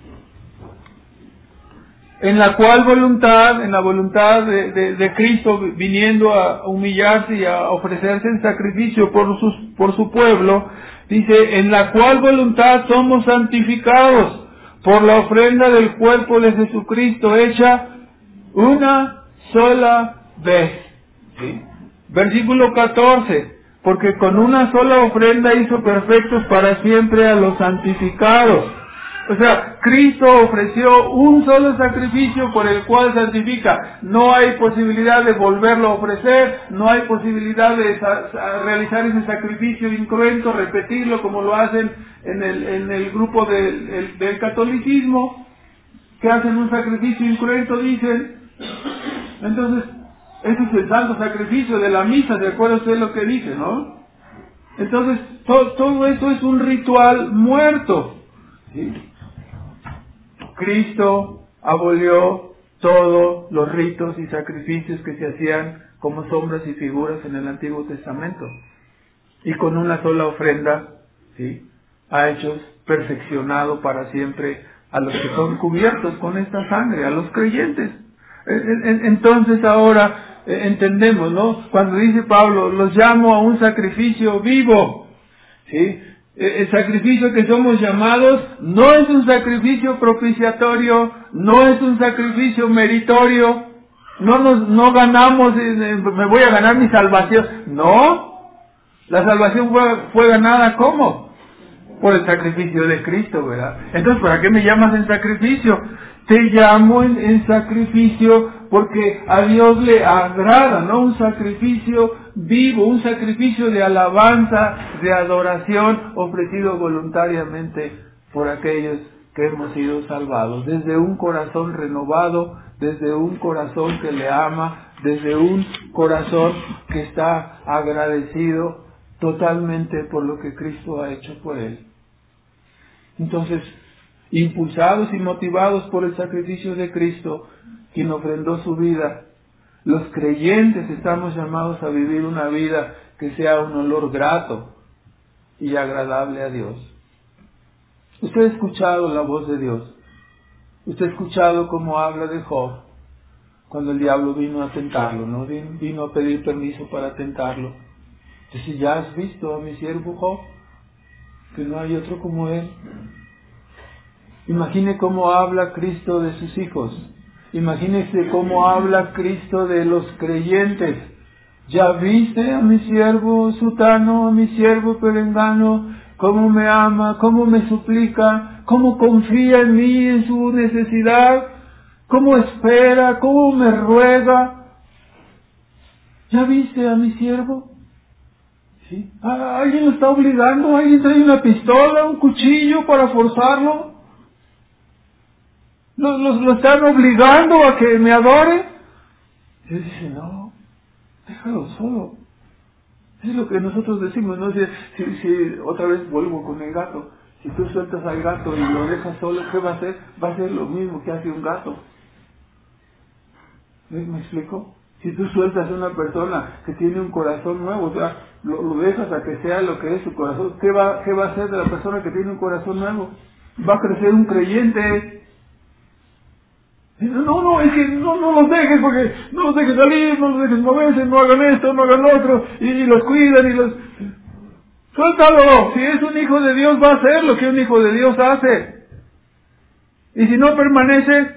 en la cual voluntad, en la voluntad de, de, de Cristo viniendo a humillarse y a ofrecerse en sacrificio por, sus, por su pueblo, dice, en la cual voluntad somos santificados por la ofrenda del cuerpo de Jesucristo hecha una sola vez. ¿Sí? Versículo catorce, porque con una sola ofrenda hizo perfectos para siempre a los santificados. O sea, Cristo ofreció un solo sacrificio por el cual santifica. No hay posibilidad de volverlo a ofrecer, no hay posibilidad de realizar ese sacrificio incruento, repetirlo como lo hacen en el, en el grupo del, el, del catolicismo, que hacen un sacrificio incruento, dicen. Entonces, ese es el santo sacrificio de la misa, ¿de acuerdo usted lo que dice, no? Entonces, to, todo eso es un ritual muerto. ¿Sí? Cristo abolió todos los ritos y sacrificios que se hacían como sombras y figuras en el Antiguo Testamento. Y con una sola ofrenda, ¿sí?, ha hecho perfeccionado para siempre a los que son cubiertos con esta sangre, a los creyentes. Entonces ahora entendemos, ¿no? Cuando dice Pablo, los llamo a un sacrificio vivo, ¿sí? El sacrificio que somos llamados no es un sacrificio propiciatorio, no es un sacrificio meritorio, no nos, no ganamos, me voy a ganar mi salvación. No, la salvación fue, fue ganada, ¿cómo? Por el sacrificio de Cristo, ¿verdad? Entonces, ¿para qué me llamas en sacrificio? Te llamo en, en sacrificio porque a Dios le agrada, ¿no? Un sacrificio vivo, un sacrificio de alabanza, de adoración, ofrecido voluntariamente por aquellos que hemos sido salvados, desde un corazón renovado, desde un corazón que le ama, desde un corazón que está agradecido totalmente por lo que Cristo ha hecho por él. Entonces, impulsados y motivados por el sacrificio de Cristo, quien ofrendó su vida, los creyentes estamos llamados a vivir una vida que sea un olor grato y agradable a Dios. Usted ha escuchado la voz de Dios. Usted ha escuchado cómo habla de Job, cuando el diablo vino a tentarlo, ¿no? Vino a pedir permiso para tentarlo. Dice, ¿ya has visto a mi siervo Job? Que no hay otro como él. Imagine cómo habla Cristo de sus hijos. Imagínese cómo habla Cristo de los creyentes. ¿Ya viste a mi siervo Sutano, a mi siervo Perengano? Cómo me ama, cómo me suplica, cómo confía en mí, en su necesidad, cómo espera, cómo me ruega. ¿Ya viste a mi siervo? ¿Sí? ¿Alguien lo está obligando? ¿Alguien trae una pistola, un cuchillo para forzarlo? ¿Lo, lo, lo están obligando a que me adore? Y él dice, no, déjalo solo. Es lo que nosotros decimos, ¿no? Si, si, si otra vez vuelvo con el gato, si tú sueltas al gato y lo dejas solo, ¿qué va a hacer? Va a hacer lo mismo que hace un gato. ¿Me, me explico? Si tú sueltas a una persona que tiene un corazón nuevo, o sea, lo, lo dejas a que sea lo que es su corazón, ¿qué va, qué va a hacer de la persona que tiene un corazón nuevo? Va a crecer un creyente. No, no, es que no, no los dejes, porque no los dejes salir, no los dejes moverse, no hagan esto, no hagan lo otro, y, y los cuidan y los... Suéltalo, si es un hijo de Dios va a hacer lo que un hijo de Dios hace. Y si no permanece,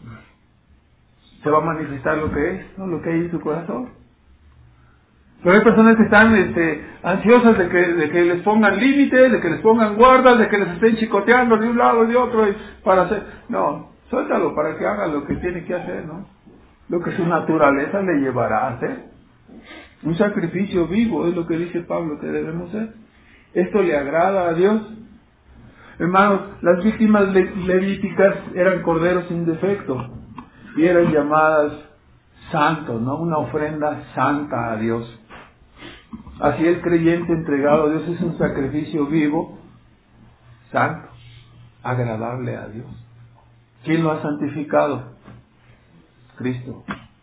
se va a manifestar lo que es, ¿no? Lo que hay en su corazón. Pero hay personas que están este, ansiosas de que, de que les pongan límites, de que les pongan guardas, de que les estén chicoteando de un lado y de otro, y para hacer... No, suéltalo para que haga lo que tiene que hacer, ¿no? Lo que su naturaleza le llevará a hacer. Un sacrificio vivo es lo que dice Pablo que debemos hacer. ¿Esto le agrada a Dios? Hermanos, las víctimas le- levíticas eran corderos sin defecto y eran llamadas santos, ¿no? Una ofrenda santa a Dios. Así el creyente entregado a Dios es un sacrificio vivo, santo, agradable a Dios. ¿Quién lo ha santificado? Cristo.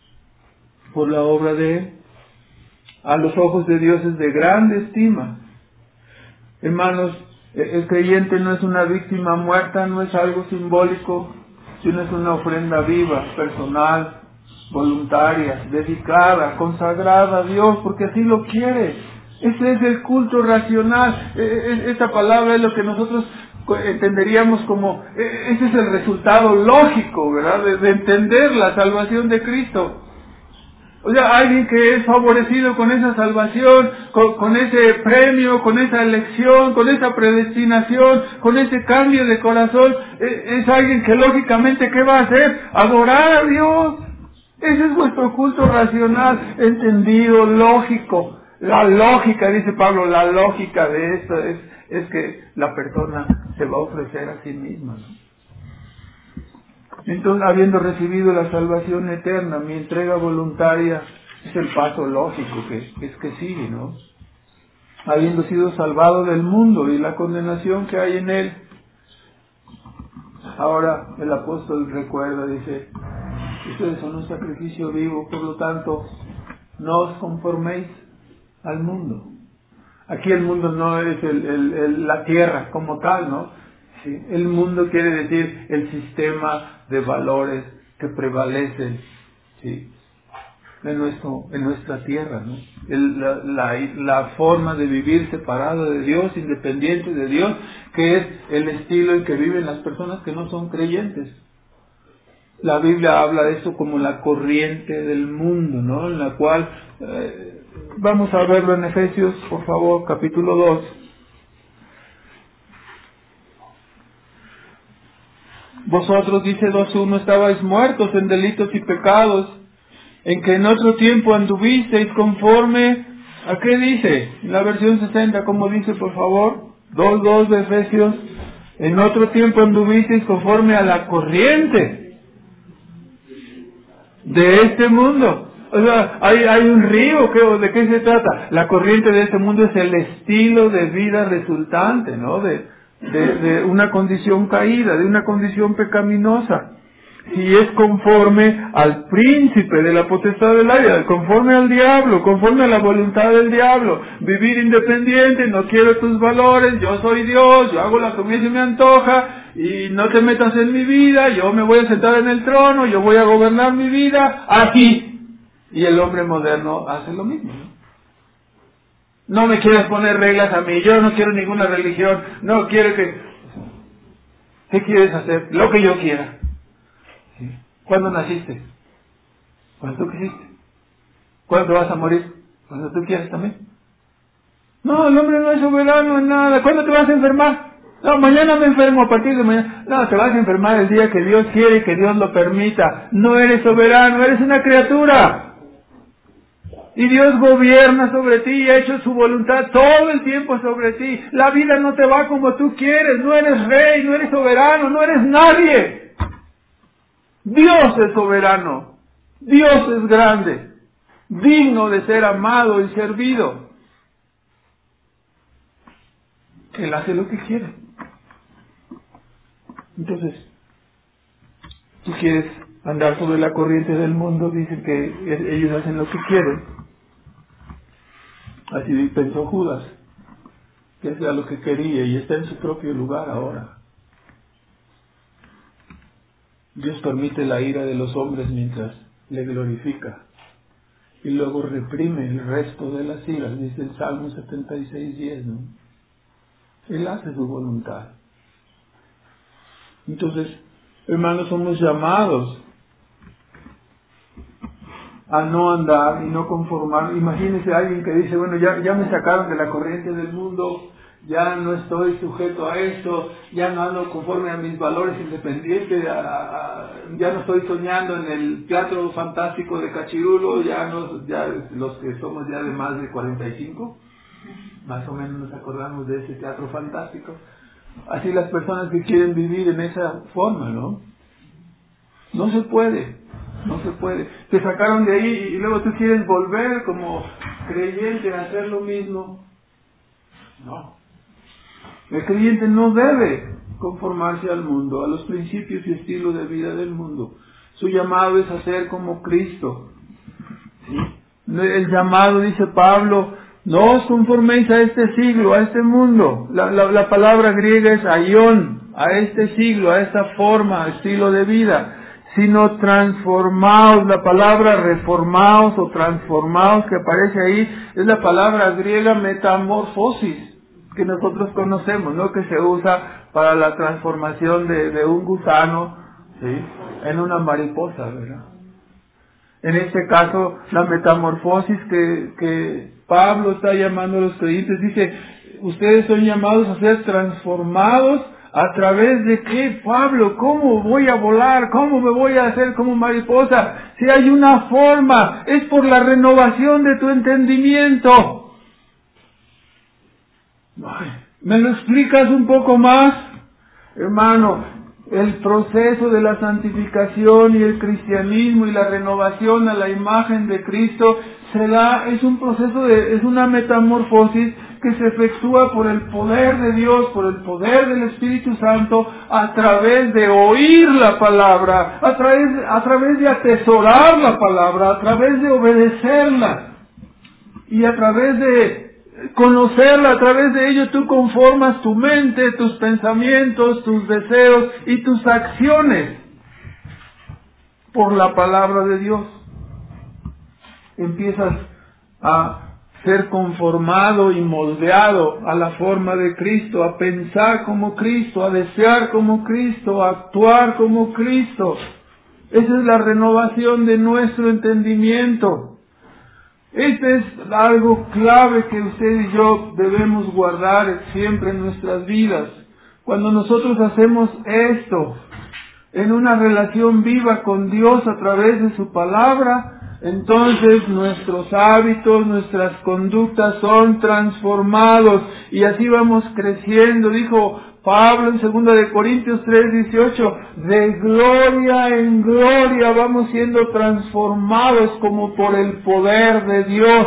Por la obra de Él. A los ojos de Dios es de grande estima. Hermanos, el creyente no es una víctima muerta, no es algo simbólico, sino es una ofrenda viva, personal, voluntaria, dedicada, consagrada a Dios, porque así lo quiere. Ese es el culto racional. Esta palabra es lo que nosotros entenderíamos como, ese es el resultado lógico, ¿verdad? De, de entender la salvación de Cristo. O sea, alguien que es favorecido con esa salvación, con, con ese premio, con esa elección, con esa predestinación, con ese cambio de corazón, es, es alguien que lógicamente, ¿qué va a hacer? Adorar a Dios. Ese es vuestro culto racional, entendido, lógico. La lógica, dice Pablo, la lógica de esto es, es que la persona se va a ofrecer a sí misma, ¿no? Entonces, habiendo recibido la salvación eterna, mi entrega voluntaria es el paso lógico que es que sigue, ¿no? Habiendo sido salvado del mundo y la condenación que hay en él. Ahora el apóstol recuerda, dice, ustedes son un sacrificio vivo, por lo tanto, no os conforméis al mundo. Aquí el mundo no es el, el, el, la tierra como tal, ¿no? Sí, el mundo quiere decir el sistema de valores que prevalecen, ¿sí?, en nuestro, en nuestra tierra, ¿no? El, la, la, la forma de vivir separado de Dios, independiente de Dios, que es el estilo en que viven las personas que no son creyentes. La Biblia habla de esto como la corriente del mundo, ¿no? En la cual, eh, vamos a verlo en Efesios, por favor, capítulo dos. Vosotros, dice dos uno, estabais muertos en delitos y pecados, en que en otro tiempo anduvisteis conforme, ¿a qué dice? En la versión sesenta, ¿cómo dice, por favor? dos dos de Efesios, en otro tiempo anduvisteis conforme a la corriente de este mundo. O sea, hay, hay un río, ¿qué, ¿de qué se trata? La corriente de este mundo es el estilo de vida resultante, ¿no? De, de, de una condición caída, de una condición pecaminosa. Si es conforme al príncipe de la potestad del aire, conforme al diablo, conforme a la voluntad del diablo, vivir independiente, no quiero tus valores, yo soy Dios, yo hago lo que a mí se me antoja, y no te metas en mi vida, yo me voy a sentar en el trono, yo voy a gobernar mi vida, aquí. Y el hombre moderno hace lo mismo, ¿no? No me quieras poner reglas a mí, yo no quiero ninguna religión, no quiero que... ¿Qué quieres hacer? Lo que yo quiera. ¿Sí? ¿Cuándo naciste? Cuando tú quisiste. ¿Cuándo vas a morir? Cuando tú quieras también. No, el hombre no es soberano en nada. ¿Cuándo te vas a enfermar? No, mañana me enfermo, a partir de mañana. No, te vas a enfermar el día que Dios quiere y que Dios lo permita. No eres soberano, eres una criatura. Y Dios gobierna sobre ti y ha hecho su voluntad todo el tiempo sobre ti. La vida no te va como tú quieres. No eres rey, no eres soberano, no eres nadie. Dios es soberano. Dios es grande, digno de ser amado y servido. Él hace lo que quiere. Entonces, tú quieres andar sobre la corriente del mundo, dicen que ellos hacen lo que quieren. Así pensó Judas, que hacía lo que quería y está en su propio lugar ahora. Dios permite la ira de los hombres mientras le glorifica y luego reprime el resto de las iras, dice el Salmo setenta y seis, diez, ¿no? Él hace su voluntad. Entonces, hermanos, somos llamados a no andar y no conformar. Imagínense a alguien que dice, bueno, ya, ya me sacaron de la corriente del mundo, ya no estoy sujeto a esto, ya no ando conforme a mis valores independientes, a, a, ya no estoy soñando en el teatro fantástico de Cachirulo, ya, no, ya los que somos ya de más de cuarenta y cinco, más o menos nos acordamos de ese teatro fantástico. Así las personas que quieren vivir en esa forma, ¿no? No se puede, no se puede. Te sacaron de ahí y luego tú quieres volver como creyente a hacer lo mismo. No. El creyente no debe conformarse al mundo, a los principios y estilos de vida del mundo. Su llamado es a ser como Cristo. ¿Sí? El llamado, dice Pablo, no os conforméis a este siglo, a este mundo. La, la, la palabra griega es aion, a este siglo, a esta forma, estilo de vida. Sino transformaos. La palabra reformaos o transformaos que aparece ahí es la palabra griega metamorfosis, que nosotros conocemos, ¿no? Que se usa para la transformación de, de un gusano, ¿sí?, en una mariposa, ¿verdad? En este caso, la metamorfosis que, que Pablo está llamando a los creyentes, dice, ustedes son llamados a ser transformados. ¿A través de qué, Pablo? ¿Cómo voy a volar? ¿Cómo me voy a hacer como mariposa? Si hay una forma, es por la renovación de tu entendimiento. Ay, ¿me lo explicas un poco más? Hermano, el proceso de la santificación y el cristianismo y la renovación a la imagen de Cristo se da, es un proceso de, es una metamorfosis que se efectúa por el poder de Dios, por el poder del Espíritu Santo, a través de oír la palabra, a través, a través de atesorar la palabra, a través de obedecerla, y a través de conocerla. A través de ello tú conformas tu mente, tus pensamientos, tus deseos y tus acciones por la palabra de Dios. Empiezas a ser conformado y moldeado a la forma de Cristo, a pensar como Cristo, a desear como Cristo, a actuar como Cristo. Esa es la renovación de nuestro entendimiento. Este es algo clave que usted y yo debemos guardar siempre en nuestras vidas. Cuando nosotros hacemos esto en una relación viva con Dios a través de su palabra, entonces nuestros hábitos, nuestras conductas son transformados y así vamos creciendo. Dijo Pablo en segunda de Corintios tres dieciocho, de gloria en gloria vamos siendo transformados como por el poder de Dios,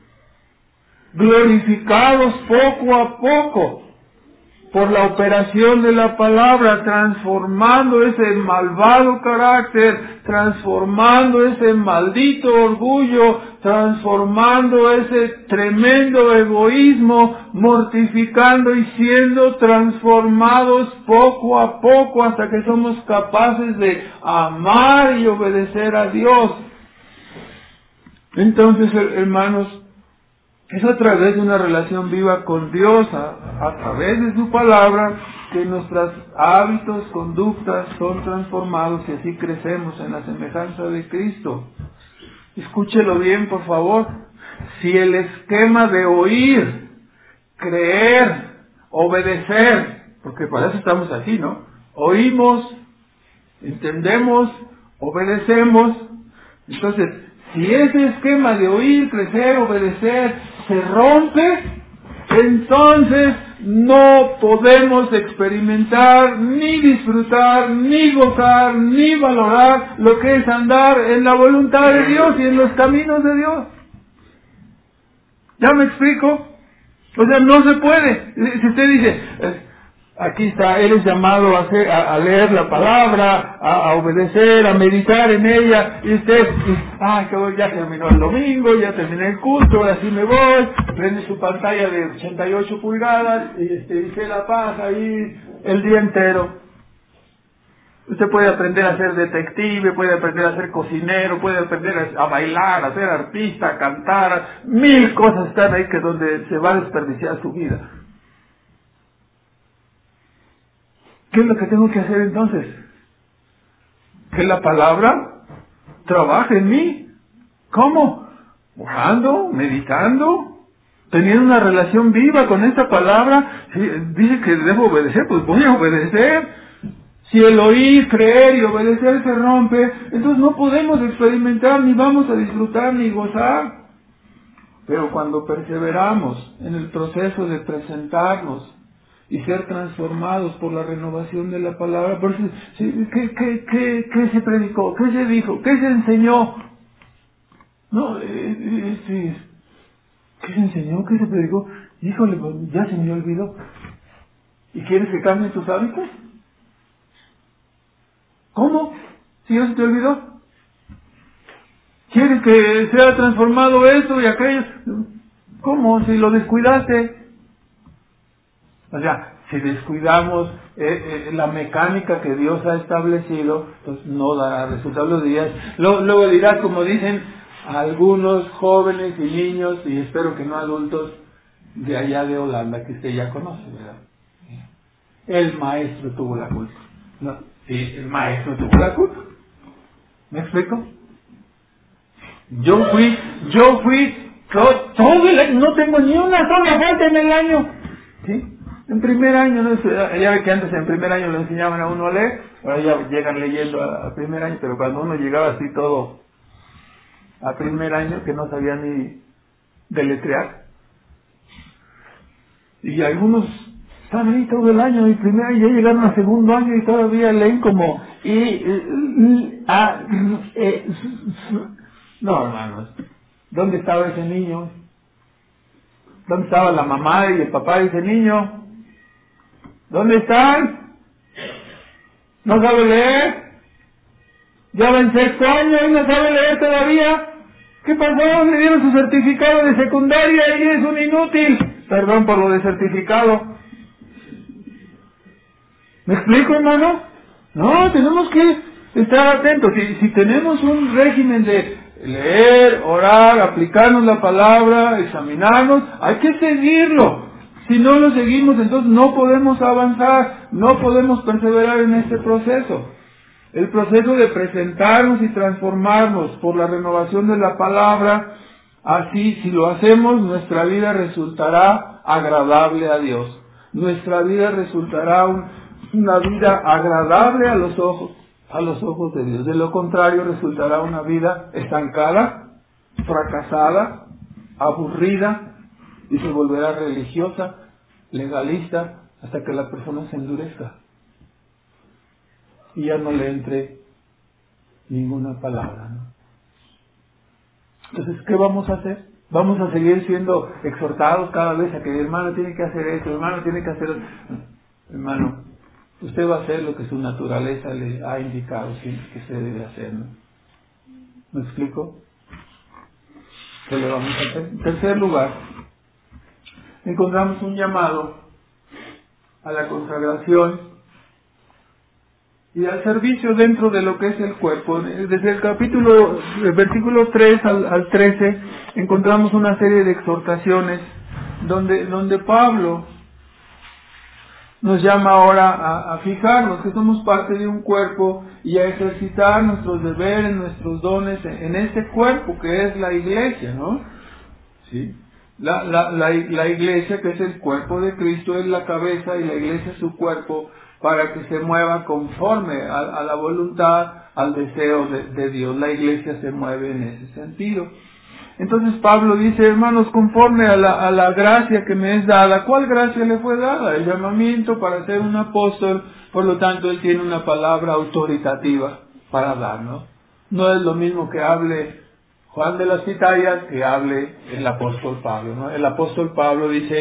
glorificados poco a poco por la operación de la palabra, transformando ese malvado carácter, transformando ese maldito orgullo, transformando ese tremendo egoísmo, mortificando y siendo transformados poco a poco hasta que somos capaces de amar y obedecer a Dios. Entonces, hermanos, es a través de una relación viva con Dios, a, a través de su palabra, que nuestros hábitos, conductas son transformados y así crecemos en la semejanza de Cristo. Escúchelo bien, por favor. Si el esquema de oír, creer, obedecer, porque para eso estamos aquí, ¿no? Oímos, entendemos, obedecemos. Entonces, si ese esquema de oír, crecer, obedecer se rompe, entonces no podemos experimentar, ni disfrutar, ni gozar, ni valorar lo que es andar en la voluntad de Dios y en los caminos de Dios. ¿Ya me explico? O sea, no se puede. Si usted dice, Aquí está, eres llamado a, hacer, a, a leer la palabra, a, a obedecer, a meditar en ella, y usted, ah, ya terminó el domingo, ya terminé el culto, ahora sí me voy, prende su pantalla de ochenta y ocho pulgadas, y, este, y se la pasa ahí el día entero. Usted puede aprender a ser detective, puede aprender a ser cocinero, puede aprender a, a bailar, a ser artista, a cantar, mil cosas están ahí que donde se va a desperdiciar su vida. ¿Qué es lo que tengo que hacer entonces? Que la palabra trabaje en mí. ¿Cómo? Orando, meditando, teniendo una relación viva con esta palabra. Si dice que debo obedecer, pues voy a obedecer. Si el oír, creer y obedecer se rompe, entonces no podemos experimentar, ni vamos a disfrutar, ni gozar. Pero cuando perseveramos en el proceso de presentarnos y ser transformados por la renovación de la palabra, por eso, ¿qué, qué, qué, qué se predicó? ¿Qué se dijo? ¿Qué se enseñó? No, eh, eh, sí. ¿Qué se enseñó? ¿Qué se predicó? Híjole, pues ya se me olvidó. ¿Y quieres que cambien tus hábitos? ¿Cómo? ¿Si ya se te olvidó? ¿Quieres que sea transformado esto y aquello? ¿Cómo? Si lo descuidaste. O sea, si descuidamos eh, eh, la mecánica que Dios ha establecido, pues no dará resultados los días. Luego, luego dirá, como dicen algunos jóvenes y niños, y espero que no adultos, de allá de Holanda, que usted ya conoce, ¿verdad? El maestro tuvo la culpa. ¿No? Sí, el maestro tuvo la culpa. ¿Me explico? Yo fui, yo fui todo, todo el año, no tengo ni una sola falta en el año. ¿Sí? En primer año, ¿no? Ya ve que antes en primer año le enseñaban a uno a leer, ahora ya llegan leyendo a, a primer año, pero cuando uno llegaba así todo a primer año, que no sabía ni deletrear, y algunos están ahí todo el año, y primer año, ya llegaron a segundo año y todavía leen como y, y, a, e, no, hermanos, ¿dónde estaba ese niño? ¿Dónde estaba la mamá y el papá de ese niño? ¿Dónde están? ¿No sabe leer? ¿Ya va en sexto año y no sabe leer todavía? ¿Qué pasó? Le dieron su certificado de secundaria y es un inútil. Perdón por lo de certificado. ¿Me explico, hermano? No, tenemos que estar atentos. Si, si tenemos un régimen de leer, orar, aplicarnos la palabra, examinarnos, hay que seguirlo. Si no lo seguimos, entonces no podemos avanzar, no podemos perseverar en este proceso. El proceso de presentarnos y transformarnos por la renovación de la palabra, así, si lo hacemos, nuestra vida resultará agradable a Dios. Nuestra vida resultará un, una vida agradable a los ojos, a los ojos de Dios. De lo contrario, resultará una vida estancada, fracasada, aburrida, y se volverá religiosa, legalista, hasta que la persona se endurezca y ya no le entre ninguna palabra, ¿no? Entonces, ¿qué vamos a hacer? Vamos a seguir siendo exhortados cada vez a que el hermano tiene que hacer esto, el hermano tiene que hacer... Hermano, usted va a hacer lo que su naturaleza le ha indicado siempre que se debe hacer, ¿no? ¿Me explico? ¿Qué le vamos a hacer? En tercer lugar, encontramos un llamado a la consagración y al servicio dentro de lo que es el cuerpo. Desde el capítulo, el versículo tres al, al trece, encontramos una serie de exhortaciones donde, donde Pablo nos llama ahora a, a fijarnos que somos parte de un cuerpo y a ejercitar nuestros deberes, nuestros dones en, en este cuerpo que es la iglesia, ¿no? Sí. La, la, la, la iglesia, que es el cuerpo de Cristo, es la cabeza y la iglesia es su cuerpo, para que se mueva conforme a, a la voluntad, al deseo de, de Dios. La iglesia se mueve en ese sentido. Entonces Pablo dice, hermanos, conforme a la, a la gracia que me es dada. ¿Cuál gracia le fue dada? El llamamiento para ser un apóstol. Por lo tanto, él tiene una palabra autoritativa para darnos. No es lo mismo que hable Juan de las Pitayas que hable el apóstol Pablo, ¿no? El apóstol Pablo dice,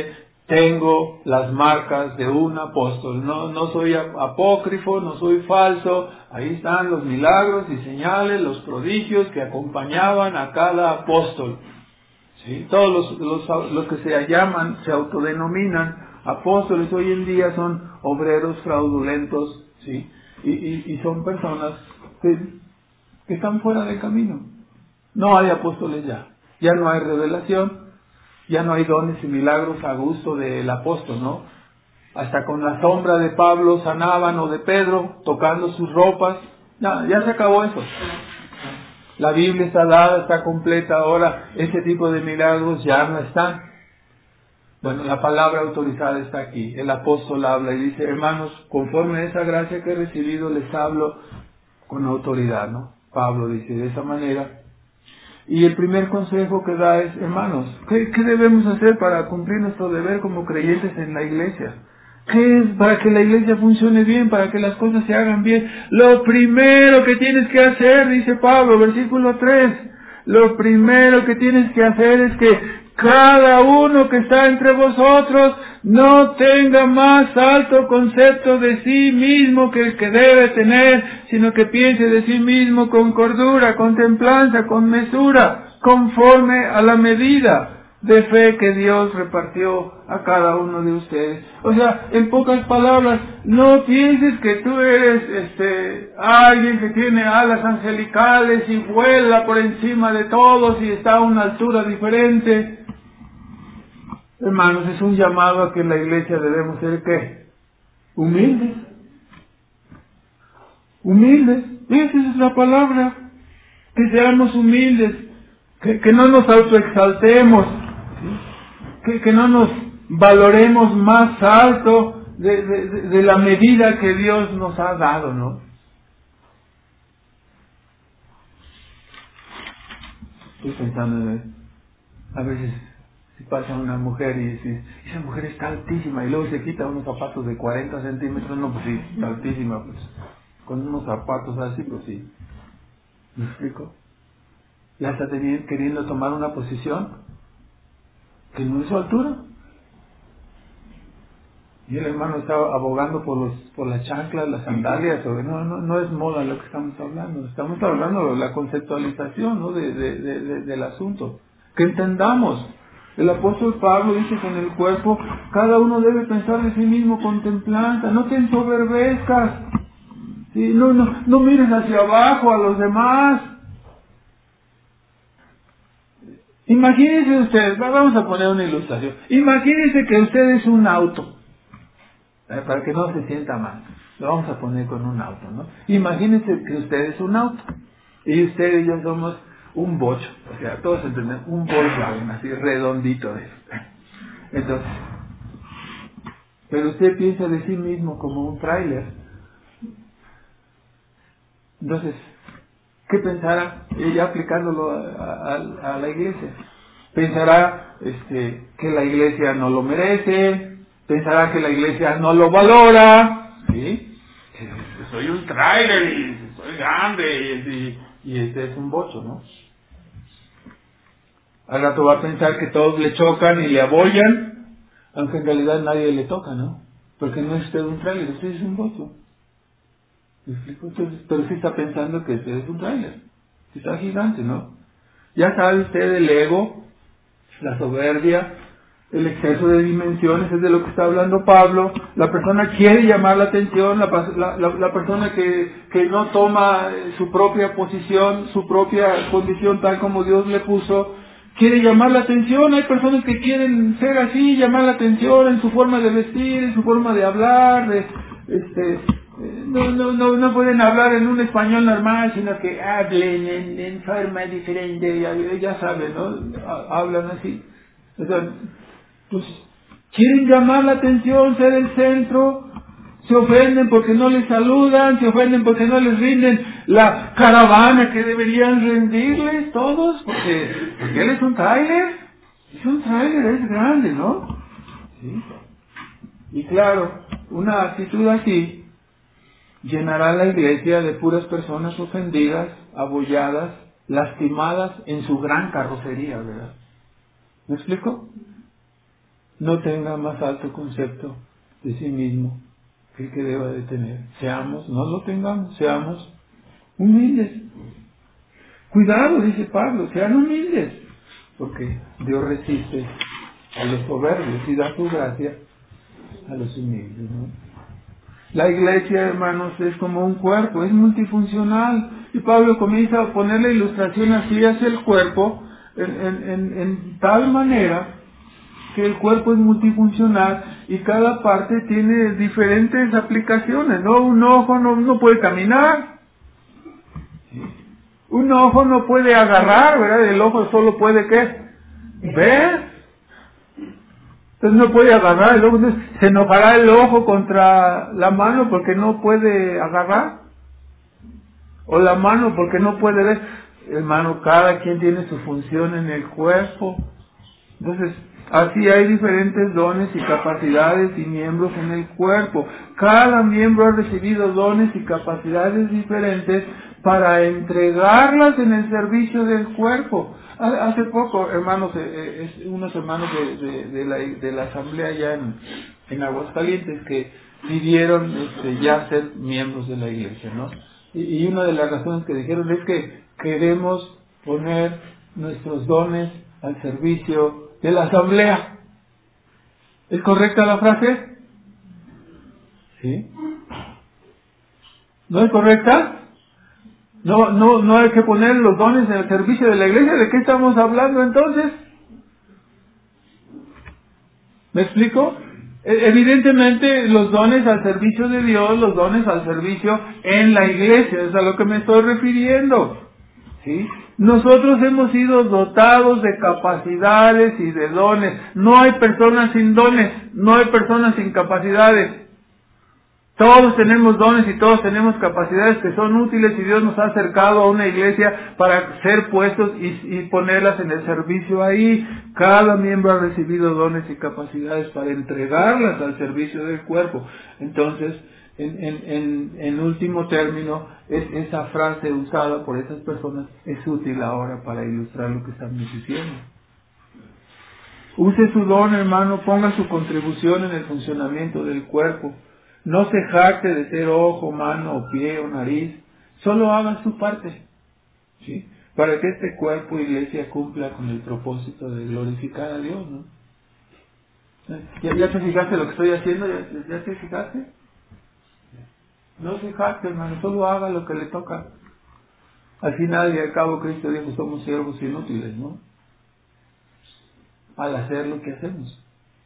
tengo las marcas de un apóstol. No, no soy apócrifo, no soy falso. Ahí están los milagros y señales, los prodigios que acompañaban a cada apóstol. ¿Sí? Todos los, los, los que se llaman, se autodenominan apóstoles hoy en día son obreros fraudulentos, ¿sí? y, y, y son personas que, que están fuera del camino. No hay apóstoles ya. Ya no hay revelación. Ya no hay dones y milagros a gusto del apóstol, ¿no? Hasta con la sombra de Pablo sanaban, o de Pedro, tocando sus ropas. Ya, ya se acabó eso. La Biblia está dada, está completa. Ahora ese tipo de milagros ya no están. Bueno, la palabra autorizada está aquí. El apóstol habla y dice: hermanos, conforme a esa gracia que he recibido, les hablo con autoridad, ¿no? Pablo dice de esa manera. Y el primer consejo que da es: hermanos, ¿qué, qué debemos hacer para cumplir nuestro deber como creyentes en la iglesia? ¿Qué es para que la iglesia funcione bien, para que las cosas se hagan bien? Lo primero que tienes que hacer, dice Pablo, versículo tres, lo primero que tienes que hacer es que cada uno que está entre vosotros no tenga más alto concepto de sí mismo que el que debe tener, sino que piense de sí mismo con cordura, con templanza, con mesura, conforme a la medida de fe que Dios repartió a cada uno de ustedes. O sea, en pocas palabras, no pienses que tú eres este alguien que tiene alas angelicales y vuela por encima de todos y está a una altura diferente. Hermanos, es un llamado a que en la iglesia debemos ser ¿qué? Humildes. Humildes. Esa es la palabra. Que seamos humildes. Que, que no nos autoexaltemos. ¿Sí? Que, que no nos valoremos más alto de, de, de, de la medida que Dios nos ha dado, ¿no? Estoy pensando en eso. A veces si pasa una mujer y dice: esa mujer está altísima, y luego se quita unos zapatos de cuarenta centímetros, no, pues sí, está altísima, pues con unos zapatos así, pues sí. ¿Me explico? Ya está teniendo, queriendo tomar una posición que no es su altura. Y el hermano está abogando por los por las chanclas, las sandalias, o no, no, no es moda lo que estamos hablando. Estamos hablando de la conceptualización, ¿no? de, de, de, de, del asunto. Que entendamos. El apóstol Pablo dice que en el cuerpo cada uno debe pensar de sí mismo con templanza. No te ensoberbezcas. ¿Sí? No, no, no mires hacia abajo a los demás. Imagínense ustedes, vamos a poner una ilustración. Imagínense que usted es un auto. ¿Eh? Para que no se sienta mal. Lo vamos a poner con un auto, ¿no? Imagínense que usted es un auto. Y usted y yo somos un bocho. O sea, todos entendemos, un Volkswagen así redondito de eso. Entonces, pero usted piensa de sí mismo como un tráiler. Entonces, ¿qué pensará? Ella aplicándolo a, a, a la iglesia. Pensará este, que la iglesia no lo merece, pensará que la iglesia no lo valora, ¿sí? Soy un tráiler y soy grande y, y, y este es un bocho, ¿no? Al rato va a pensar que todos le chocan y le abollan, aunque en realidad nadie le toca, ¿no? Porque no es usted un tráiler, usted es un bocho. ¿Me explico? Entonces, pero sí está pensando que usted es un tráiler, que está gigante, ¿no? Ya sabe usted el ego, la soberbia, el exceso de dimensiones, es de lo que está hablando Pablo. La persona quiere llamar la atención, la, la, la, la persona que, que no toma su propia posición, su propia condición tal como Dios le puso, quiere llamar la atención. Hay personas que quieren ser así, llamar la atención en su forma de vestir, en su forma de hablar, de, este... No, no, no, no pueden hablar en un español normal, sino que hablen en, en forma diferente, ya, ya saben, ¿no? Hablan así. O sea, pues, quieren llamar la atención, ser el centro, se ofenden porque no les saludan, se ofenden porque no les rinden la caravana que deberían rendirles todos, porque, porque él es un tráiler, es un tráiler, es grande, ¿no? ¿Sí? Y claro, una actitud así llenará la iglesia de puras personas ofendidas, abolladas, lastimadas en su gran carrocería, ¿verdad? ¿Me explico? no tenga más alto concepto de sí mismo que el que deba de tener. Seamos, no lo tengamos, seamos humildes. Cuidado, dice Pablo, sean humildes, porque Dios resiste a los soberbios y da su gracia a los humildes, ¿no? La iglesia, hermanos, es como un cuerpo, es multifuncional. Y Pablo comienza a poner la ilustración así hacia el cuerpo, en, en, en, en tal manera que el cuerpo es multifuncional y cada parte tiene diferentes aplicaciones, ¿no? Un ojo no, no puede caminar, un ojo no puede agarrar, ¿verdad? El ojo solo puede, ¿qué? Ver. Entonces no puede agarrar el ojo, entonces se enojará el ojo contra la mano porque no puede agarrar, o la mano porque no puede ver. Hermano, cada quien tiene su función en el cuerpo. Entonces, así hay diferentes dones y capacidades y miembros en el cuerpo. Cada miembro ha recibido dones y capacidades diferentes para entregarlas en el servicio del cuerpo. Hace poco, hermanos, eh, eh, unos hermanos de, de, de, la, de la asamblea allá en, en Aguascalientes que pidieron este, ya ser miembros de la iglesia, ¿no? Y, y una de las razones que dijeron es que queremos poner nuestros dones al servicio de la asamblea. ¿Es correcta la frase? ¿Sí? ¿No es correcta? No, no, no hay que poner los dones en el servicio de la iglesia. ¿De qué estamos hablando entonces? ¿Me explico? E- Evidentemente los dones al servicio de Dios, los dones al servicio en la iglesia, es a lo que me estoy refiriendo. ¿Sí? Nosotros hemos sido dotados de capacidades y de dones. No hay personas sin dones, no hay personas sin capacidades. Todos tenemos dones y todos tenemos capacidades que son útiles y Dios nos ha acercado a una iglesia para ser puestos y, y ponerlas en el servicio ahí. Cada miembro ha recibido dones y capacidades para entregarlas al servicio del cuerpo. Entonces, en, en, en, en último término, es, esa frase usada por esas personas es útil ahora para ilustrar lo que estamos diciendo. Use su don, hermano, ponga su contribución en el funcionamiento del cuerpo. No se jacte de ser ojo, mano, o pie, o nariz. Solo haga su parte, ¿sí? Para que este cuerpo, iglesia, cumpla con el propósito de glorificar a Dios, ¿no? ¿Ya, ya te fijaste lo que estoy haciendo? ¿Ya, ya te fijaste? No se jacte, hermano, solo haga lo que le toca. Al final y al cabo, Cristo dijo, somos siervos inútiles, ¿no? Al hacer lo que hacemos.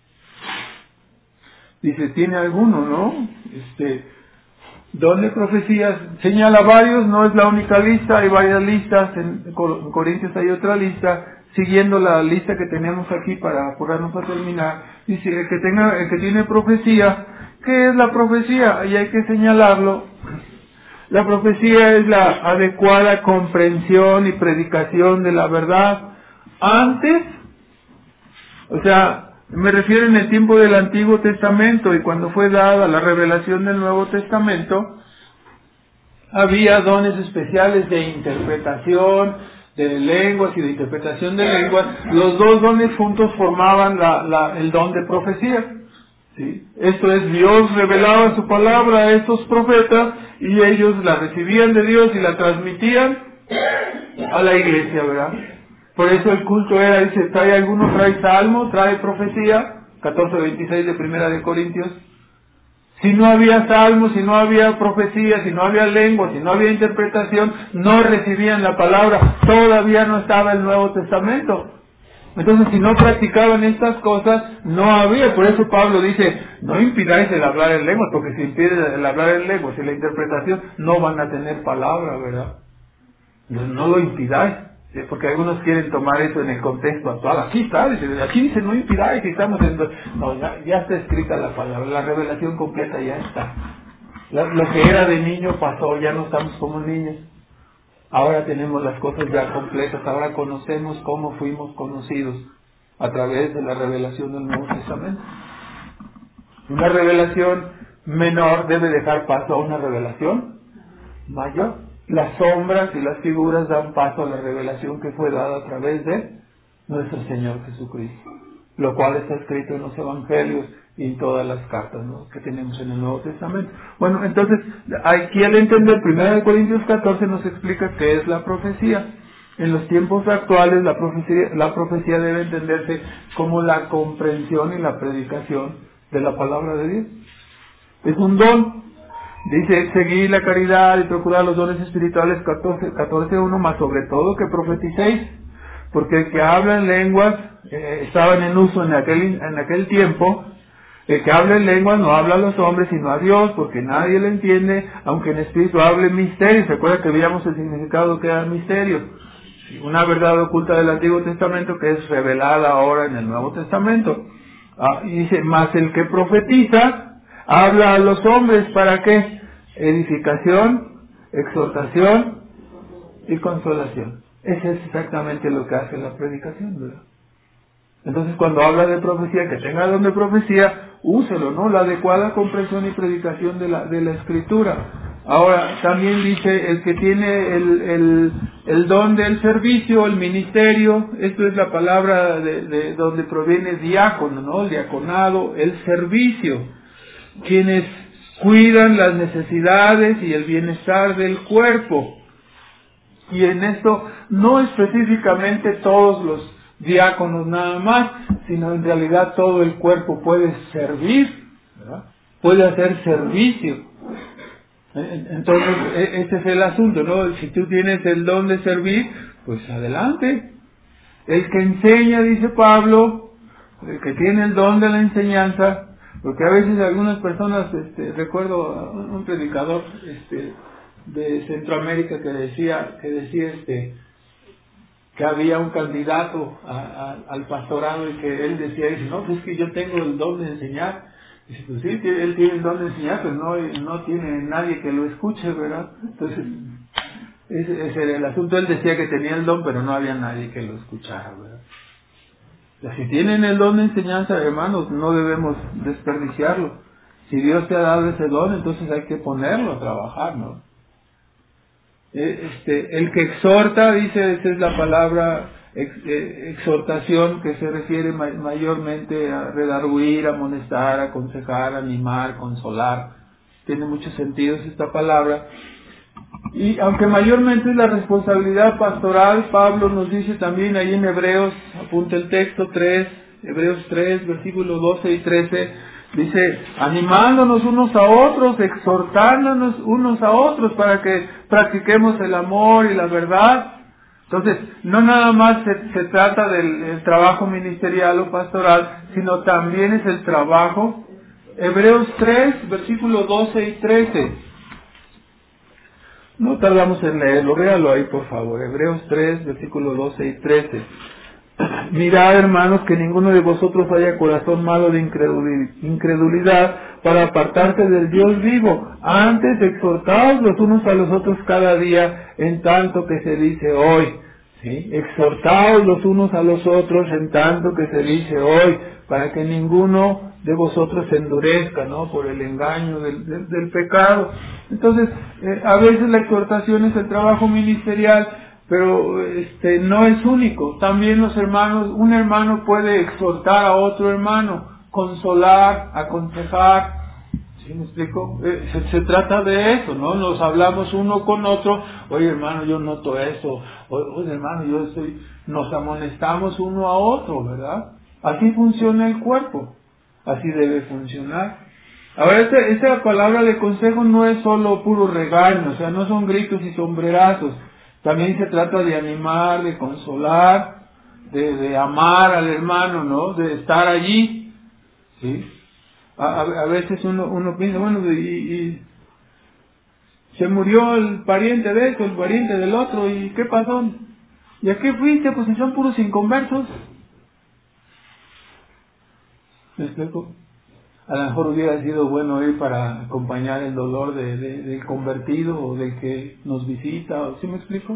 Dice, ¿tiene alguno, no? Este, don de profecías, señala varios, no es la única lista, hay varias listas, en Corintios hay otra lista, siguiendo la lista que tenemos aquí para apurarnos a terminar. Dice, el que tenga, el que tiene profecía, ¿qué es la profecía? Y hay que señalarlo. La profecía es la adecuada comprensión y predicación de la verdad antes, o sea, me refiero en el tiempo del Antiguo Testamento y cuando fue dada la revelación del Nuevo Testamento, había dones especiales de interpretación de lenguas y de interpretación de lenguas. Los dos dones juntos formaban la, la, el don de profecía. ¿Sí? Esto es, Dios revelaba su palabra a estos profetas y ellos la recibían de Dios y la transmitían a la iglesia, ¿verdad? Por eso el culto era, dice, trae alguno, trae salmo, trae profecía, catorce veintiséis de Primera de Corintios. Si no había salmo, si no había profecía, si no había lengua, si no había interpretación, no recibían la palabra, todavía no estaba el Nuevo Testamento. Entonces, si no practicaban estas cosas, no había. Por eso Pablo dice, no impidáis el hablar en lenguas, porque si impide el hablar en lenguas y la interpretación, no van a tener palabra, ¿verdad? Entonces, no lo impidáis. ¿Sí? Porque algunos quieren tomar eso en el contexto actual. Aquí está, dice, aquí dice no impidáis, estamos en... No, ya, ya está escrita la palabra, la revelación completa ya está. La, lo que era de niño pasó, ya no estamos como niños. Ahora tenemos las cosas ya completas, ahora conocemos cómo fuimos conocidos a través de la revelación del Nuevo Testamento. Una revelación menor debe dejar paso a una revelación mayor. Las sombras y las figuras dan paso a la revelación que fue dada a través de nuestro Señor Jesucristo. lo cual está escrito en los evangelios y en todas las cartas, ¿no?, que tenemos en el Nuevo Testamento. Bueno, entonces, aquí al entender primera de Corintios catorce nos explica qué es la profecía. En los tiempos actuales la profecía, la profecía debe entenderse como la comprensión y la predicación de la palabra de Dios. Es un don. Dice, seguir la caridad y procurar los dones espirituales, catorce uno, más sobre todo que profeticéis, porque el que habla en lenguas, eh, estaban en uso en aquel, en aquel tiempo. El que habla en lenguas no habla a los hombres sino a Dios, porque nadie le entiende, aunque en espíritu hable misterios. ¿Se acuerda que veíamos el significado que era misterio? Una verdad oculta del Antiguo Testamento que es revelada ahora en el Nuevo Testamento. Ah, y dice, más el que profetiza, habla a los hombres, ¿para qué? Edificación, exhortación y consolación. Eso es exactamente lo que hace la predicación, ¿verdad? Entonces, cuando habla de profecía, que tenga don de profecía, úselo, ¿no? La adecuada comprensión y predicación de la, de la Escritura. Ahora, también dice, el que tiene el, el, el don del servicio, el ministerio, esto es la palabra de, de donde proviene diácono, ¿no? El diaconado, el servicio. Quienes cuidan las necesidades y el bienestar del cuerpo. Y en esto, no específicamente todos los diáconos nada más, sino en realidad todo el cuerpo puede servir, ¿verdad? Puede hacer servicio. Entonces, ese es el asunto, ¿no? Si tú tienes el don de servir, pues adelante. El que enseña, dice Pablo, el que tiene el don de la enseñanza, porque a veces algunas personas, este, recuerdo a un, un predicador este, de Centroamérica que decía, que decía este, que había un candidato a, a, al pastorado y que él decía, dice, no, pues es que yo tengo el don de enseñar. Dice, pues sí, él tiene el don de enseñar, pero no, no tiene nadie que lo escuche, ¿verdad? Entonces, ese, ese era el asunto. Él decía que tenía el don, pero no había nadie que lo escuchara, ¿verdad? O sea, si tienen el don de enseñanza, hermanos, no debemos desperdiciarlo. Si Dios te ha dado ese don, entonces hay que ponerlo a trabajar, ¿no? Este, el que exhorta, dice, esa es la palabra ex, eh, exhortación, que se refiere ma- mayormente a redarguir, amonestar, aconsejar, animar, consolar. Tiene muchos sentidos esta palabra. Y aunque mayormente es la responsabilidad pastoral, Pablo nos dice también ahí en Hebreos, apunta el texto tres, Hebreos tres, versículos doce y trece, dice, animándonos unos a otros, exhortándonos unos a otros para que practiquemos el amor y la verdad. Entonces, no nada más se, se trata del el trabajo ministerial o pastoral, sino también es el trabajo. Hebreos tres, versículos doce y trece. No tardamos en leerlo, véalo ahí por favor. Hebreos tres, versículos doce y trece. Mirad, hermanos, que ninguno de vosotros haya corazón malo de incredulidad para apartarse del Dios vivo. Antes, exhortaos los unos a los otros cada día, en tanto que se dice hoy. ¿Sí? Exhortaos los unos a los otros, en tanto que se dice hoy, para que ninguno de vosotros se endurezca, ¿no? Por el engaño del, del, del pecado. Entonces, eh, a veces la exhortación es el trabajo ministerial, pero este no es único. También los hermanos, un hermano puede exhortar a otro hermano, consolar, aconsejar. ¿Sí me explico? Eh, se, se trata de eso, ¿no? Nos hablamos uno con otro. Oye, hermano, yo noto eso. Oye, hermano, yo estoy... Nos amonestamos uno a otro, ¿verdad? Así funciona el cuerpo. Así debe funcionar. Ahora, esta, esta palabra de consejo no es solo puro regaño, o sea, no son gritos y sombrerazos. También se trata de animar, de consolar, de, de amar al hermano, ¿no? De estar allí, ¿sí? A, a, a veces uno, uno piensa, bueno, y, y se murió el pariente de esto, el pariente del otro, ¿y qué pasó? ¿Y a qué fuiste? Pues si son puros inconversos. ¿Me explico? A lo mejor hubiera sido bueno ir para acompañar el dolor de, de, del convertido o del que nos visita, ¿sí me explico?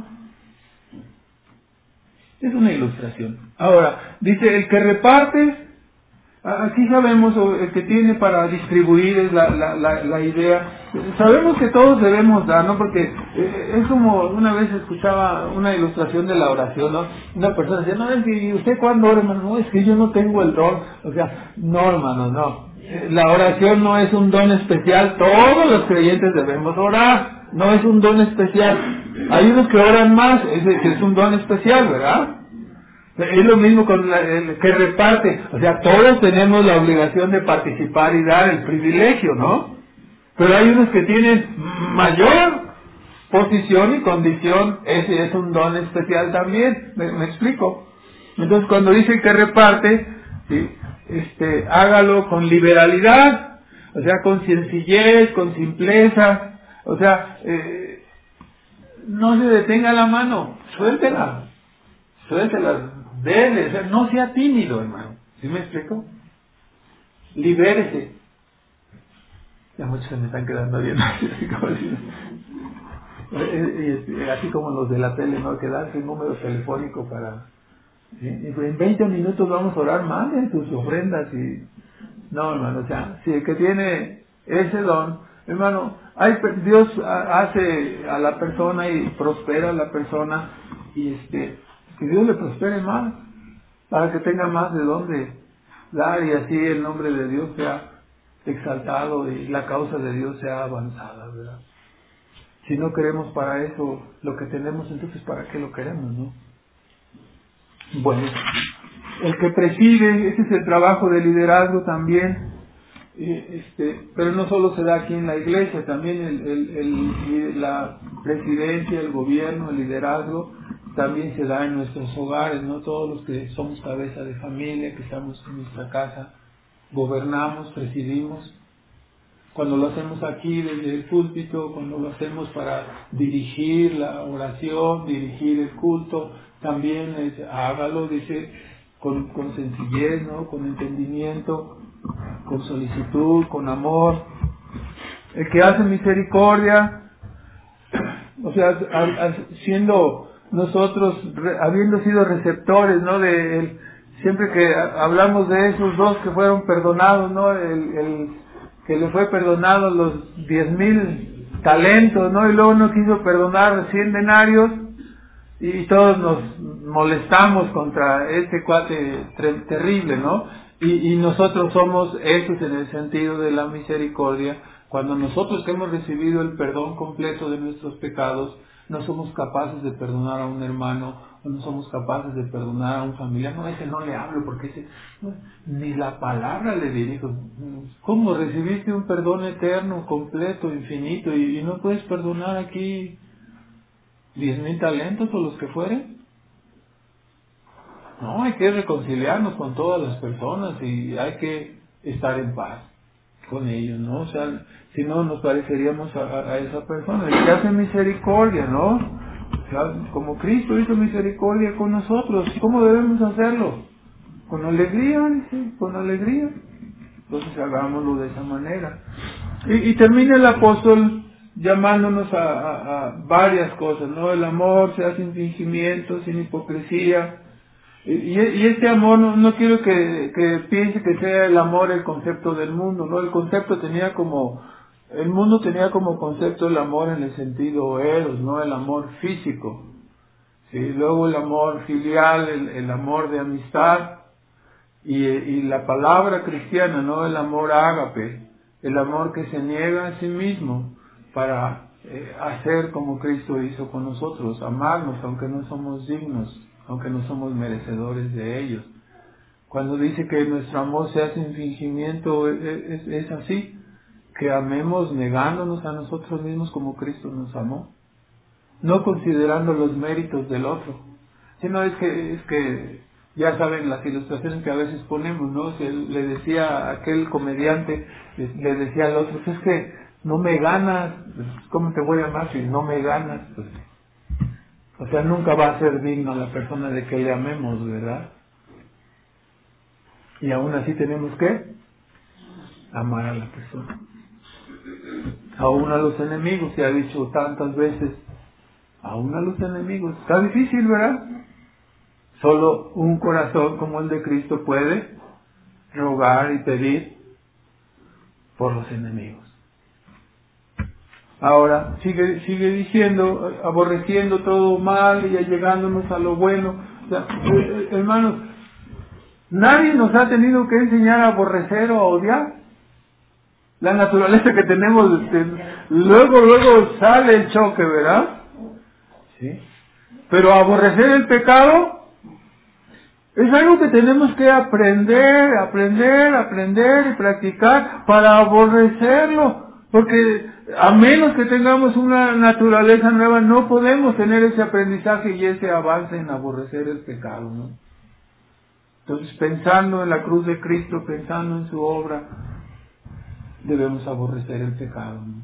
Es una ilustración. Ahora, dice, el que reparte, Aquí sabemos, el que tiene para distribuir es la, la, la, la idea. Sabemos que todos debemos dar, ¿no? Porque es como, una vez escuchaba una ilustración de la oración, ¿no? Una persona decía, no, es que usted cuando ora, hermano, no, es que yo no tengo el don. O sea, no, hermano, no. La oración no es un don especial, todos los creyentes debemos orar, no es un don especial. Hay unos que oran más, es, es un don especial, ¿verdad? Es lo mismo con la, el que reparte, o sea, todos tenemos la obligación de participar y dar el privilegio, ¿no? Pero hay unos que tienen mayor posición y condición, ese es un don especial también, ¿me, me explico? Entonces cuando dice que reparte, ¿sí? este, hágalo con liberalidad, o sea, con sencillez, con simpleza, o sea, eh, no se detenga la mano, suéltela, suéltela. Dele, o sea, no sea tímido, hermano. ¿Sí me explico? Libérese. Ya muchos se me están quedando bien. Así como los de la tele, ¿no? Que dan su número telefónico para... ¿sí? En veinte minutos vamos a orar, manden tus ofrendas y... No, hermano, o sea, si el que tiene ese don, hermano, hay, Dios hace a la persona y prospera a la persona y este... que Dios le prospere más, para que tenga más de dónde dar y así el nombre de Dios sea exaltado y la causa de Dios sea avanzada, ¿verdad? Si no queremos para eso lo que tenemos, entonces ¿para qué lo queremos, no? Bueno, el que preside, ese es el trabajo de liderazgo también, este, pero no solo se da aquí en la iglesia, también el, el, el, la presidencia, el gobierno, el liderazgo, también se da en nuestros hogares, ¿no? Todos los que somos cabeza de familia, que estamos en nuestra casa, gobernamos, presidimos. Cuando lo hacemos aquí desde el púlpito, cuando lo hacemos para dirigir la oración, dirigir el culto, también es, hágalo, dice, con, con sencillez, ¿no? Con entendimiento, con solicitud, con amor. El que hace misericordia, o sea, a, a, siendo nosotros, re, habiendo sido receptores, ¿no? De el, siempre que hablamos de esos dos que fueron perdonados, ¿no? El, el que le fue perdonado los diez mil talentos, ¿no? Y luego no quiso perdonar cien denarios y todos nos molestamos contra este cuate ter- terrible, ¿no? Y, y nosotros somos esos en el sentido de la misericordia. Cuando nosotros que hemos recibido el perdón completo de nuestros pecados, no somos capaces de perdonar a un hermano, o no somos capaces de perdonar a un familiar, no, ese no le hablo porque ese, no, ni la palabra le dirijo. ¿Cómo recibiste un perdón eterno, completo, infinito, y, y no puedes perdonar aquí diez mil talentos o los que fueren? No, hay que reconciliarnos con todas las personas y hay que estar en paz con ellos, ¿no? O sea, si no nos pareceríamos a, a esa persona, el que hace misericordia, ¿no? O sea, como Cristo hizo misericordia con nosotros, ¿cómo debemos hacerlo? Con alegría, ¿sí? Con alegría. Entonces hagámoslo de esa manera. Y, y termina el apóstol llamándonos a, a, a varias cosas, ¿no? El amor sea sin fingimiento, sin hipocresía. Y, y este amor, no, no quiero que, que piense que sea el amor el concepto del mundo, ¿no? El concepto tenía como, el mundo tenía como concepto el amor en el sentido eros, ¿no? El amor físico. ¿Sí? Luego el amor filial, el, el amor de amistad, y, y la palabra cristiana, ¿no? El amor ágape, el amor que se niega a sí mismo para eh, hacer como Cristo hizo con nosotros, amarnos aunque no somos dignos, aunque no somos merecedores de ellos. Cuando dice que nuestro amor sea sin fingimiento, es, es, es así, que amemos negándonos a nosotros mismos como Cristo nos amó, no considerando los méritos del otro, sino es que, es que ya saben las ilustraciones que a veces ponemos, ¿no? Que le decía a aquel comediante, le decía al otro, es que no me ganas, ¿cómo te voy a amar si no me ganas? Pues, o sea, nunca va a ser digno la persona de que le amemos, ¿verdad? Y aún así tenemos que amar a la persona. Aún a los enemigos, se ha dicho tantas veces, aún a los enemigos. Está difícil, ¿verdad? Solo un corazón como el de Cristo puede rogar y pedir por los enemigos. Ahora, sigue, sigue diciendo, aborreciendo todo mal y allegándonos a lo bueno. O sea, eh, hermanos, nadie nos ha tenido que enseñar a aborrecer o a odiar. La naturaleza que tenemos, este, luego, luego sale el choque, ¿verdad? Sí. Pero aborrecer el pecado es algo que tenemos que aprender, aprender, aprender y practicar para aborrecerlo. Porque a menos que tengamos una naturaleza nueva, no podemos tener ese aprendizaje y ese avance en aborrecer el pecado, ¿no? Entonces, pensando en la cruz de Cristo, pensando en su obra, debemos aborrecer el pecado, ¿no?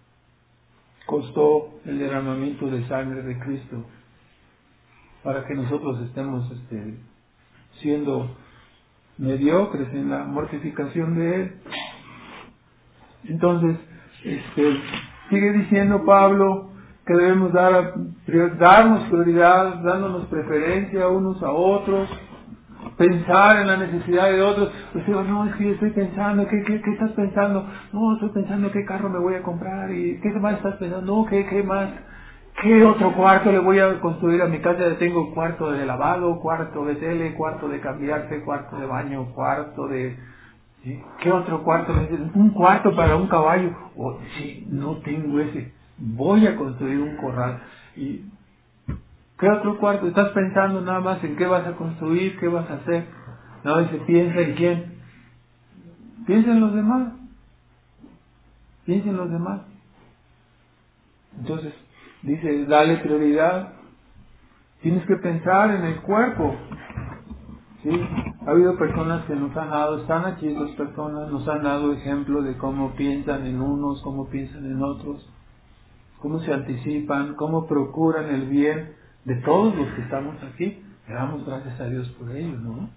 Costó el derramamiento de sangre de Cristo para que nosotros estemos este, siendo mediocres en la mortificación de Él. Entonces, este, sigue diciendo Pablo que debemos dar, darnos prioridad, dándonos preferencia unos a otros, pensar en la necesidad de otros. Pues digo, no, es que yo estoy pensando, ¿qué, qué, qué estás pensando? No, estoy pensando qué carro me voy a comprar, y qué más estás pensando, no, qué, qué más, qué otro cuarto le voy a construir a mi casa. Ya tengo cuarto de lavado, cuarto de tele, cuarto de cambiarse, cuarto de baño, cuarto de... ¿sí? ¿Qué otro cuarto? Un cuarto para un caballo. Oh, sí, no tengo ese, voy a construir un corral. Y ¿qué otro cuarto? Estás pensando nada más en qué vas a construir, qué vas a hacer. No, dice, piensa en quién. Piensa en los demás. Piensa en los demás. Entonces, dice, dale prioridad. Tienes que pensar en el cuerpo. ¿Sí? Ha habido personas que nos han dado, están aquí estas personas, nos han dado ejemplo de cómo piensan en unos, cómo piensan en otros, cómo se anticipan, cómo procuran el bien de todos los que estamos aquí. Le damos gracias a Dios por ello, ¿no?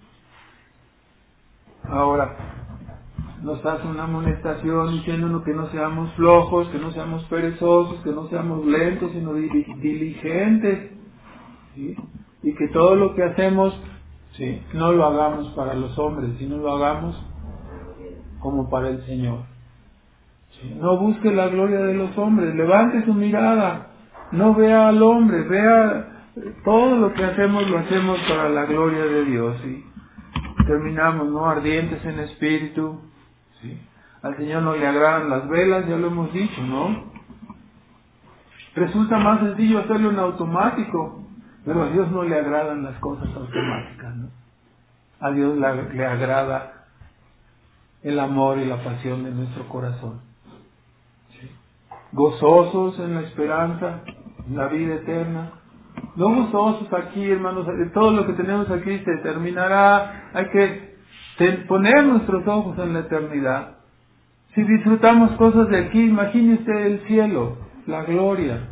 Ahora, nos hace una amonestación diciéndonos que no seamos flojos, que no seamos perezosos, que no seamos lentos, sino diligentes, ¿sí? Y que todo lo que hacemos, sí, no lo hagamos para los hombres, sino lo hagamos como para el Señor. ¿Sí? No busque la gloria de los hombres, levante su mirada, no vea al hombre, vea todo lo que hacemos, lo hacemos para la gloria de Dios. ¿Sí? Terminamos, ¿no? Ardientes en espíritu. ¿Sí? Al Señor no le agradan las velas, ya lo hemos dicho, ¿no? Resulta más sencillo hacerlo en automático, pero a Dios no le agradan las cosas automáticas, ¿no? A Dios le, le agrada el amor y la pasión de nuestro corazón. ¿Sí? Gozosos en la esperanza, en la vida eterna. No gozosos aquí, hermanos, todo lo que tenemos aquí se terminará. Hay que poner nuestros ojos en la eternidad. Si disfrutamos cosas de aquí, imagine usted el cielo, la gloria.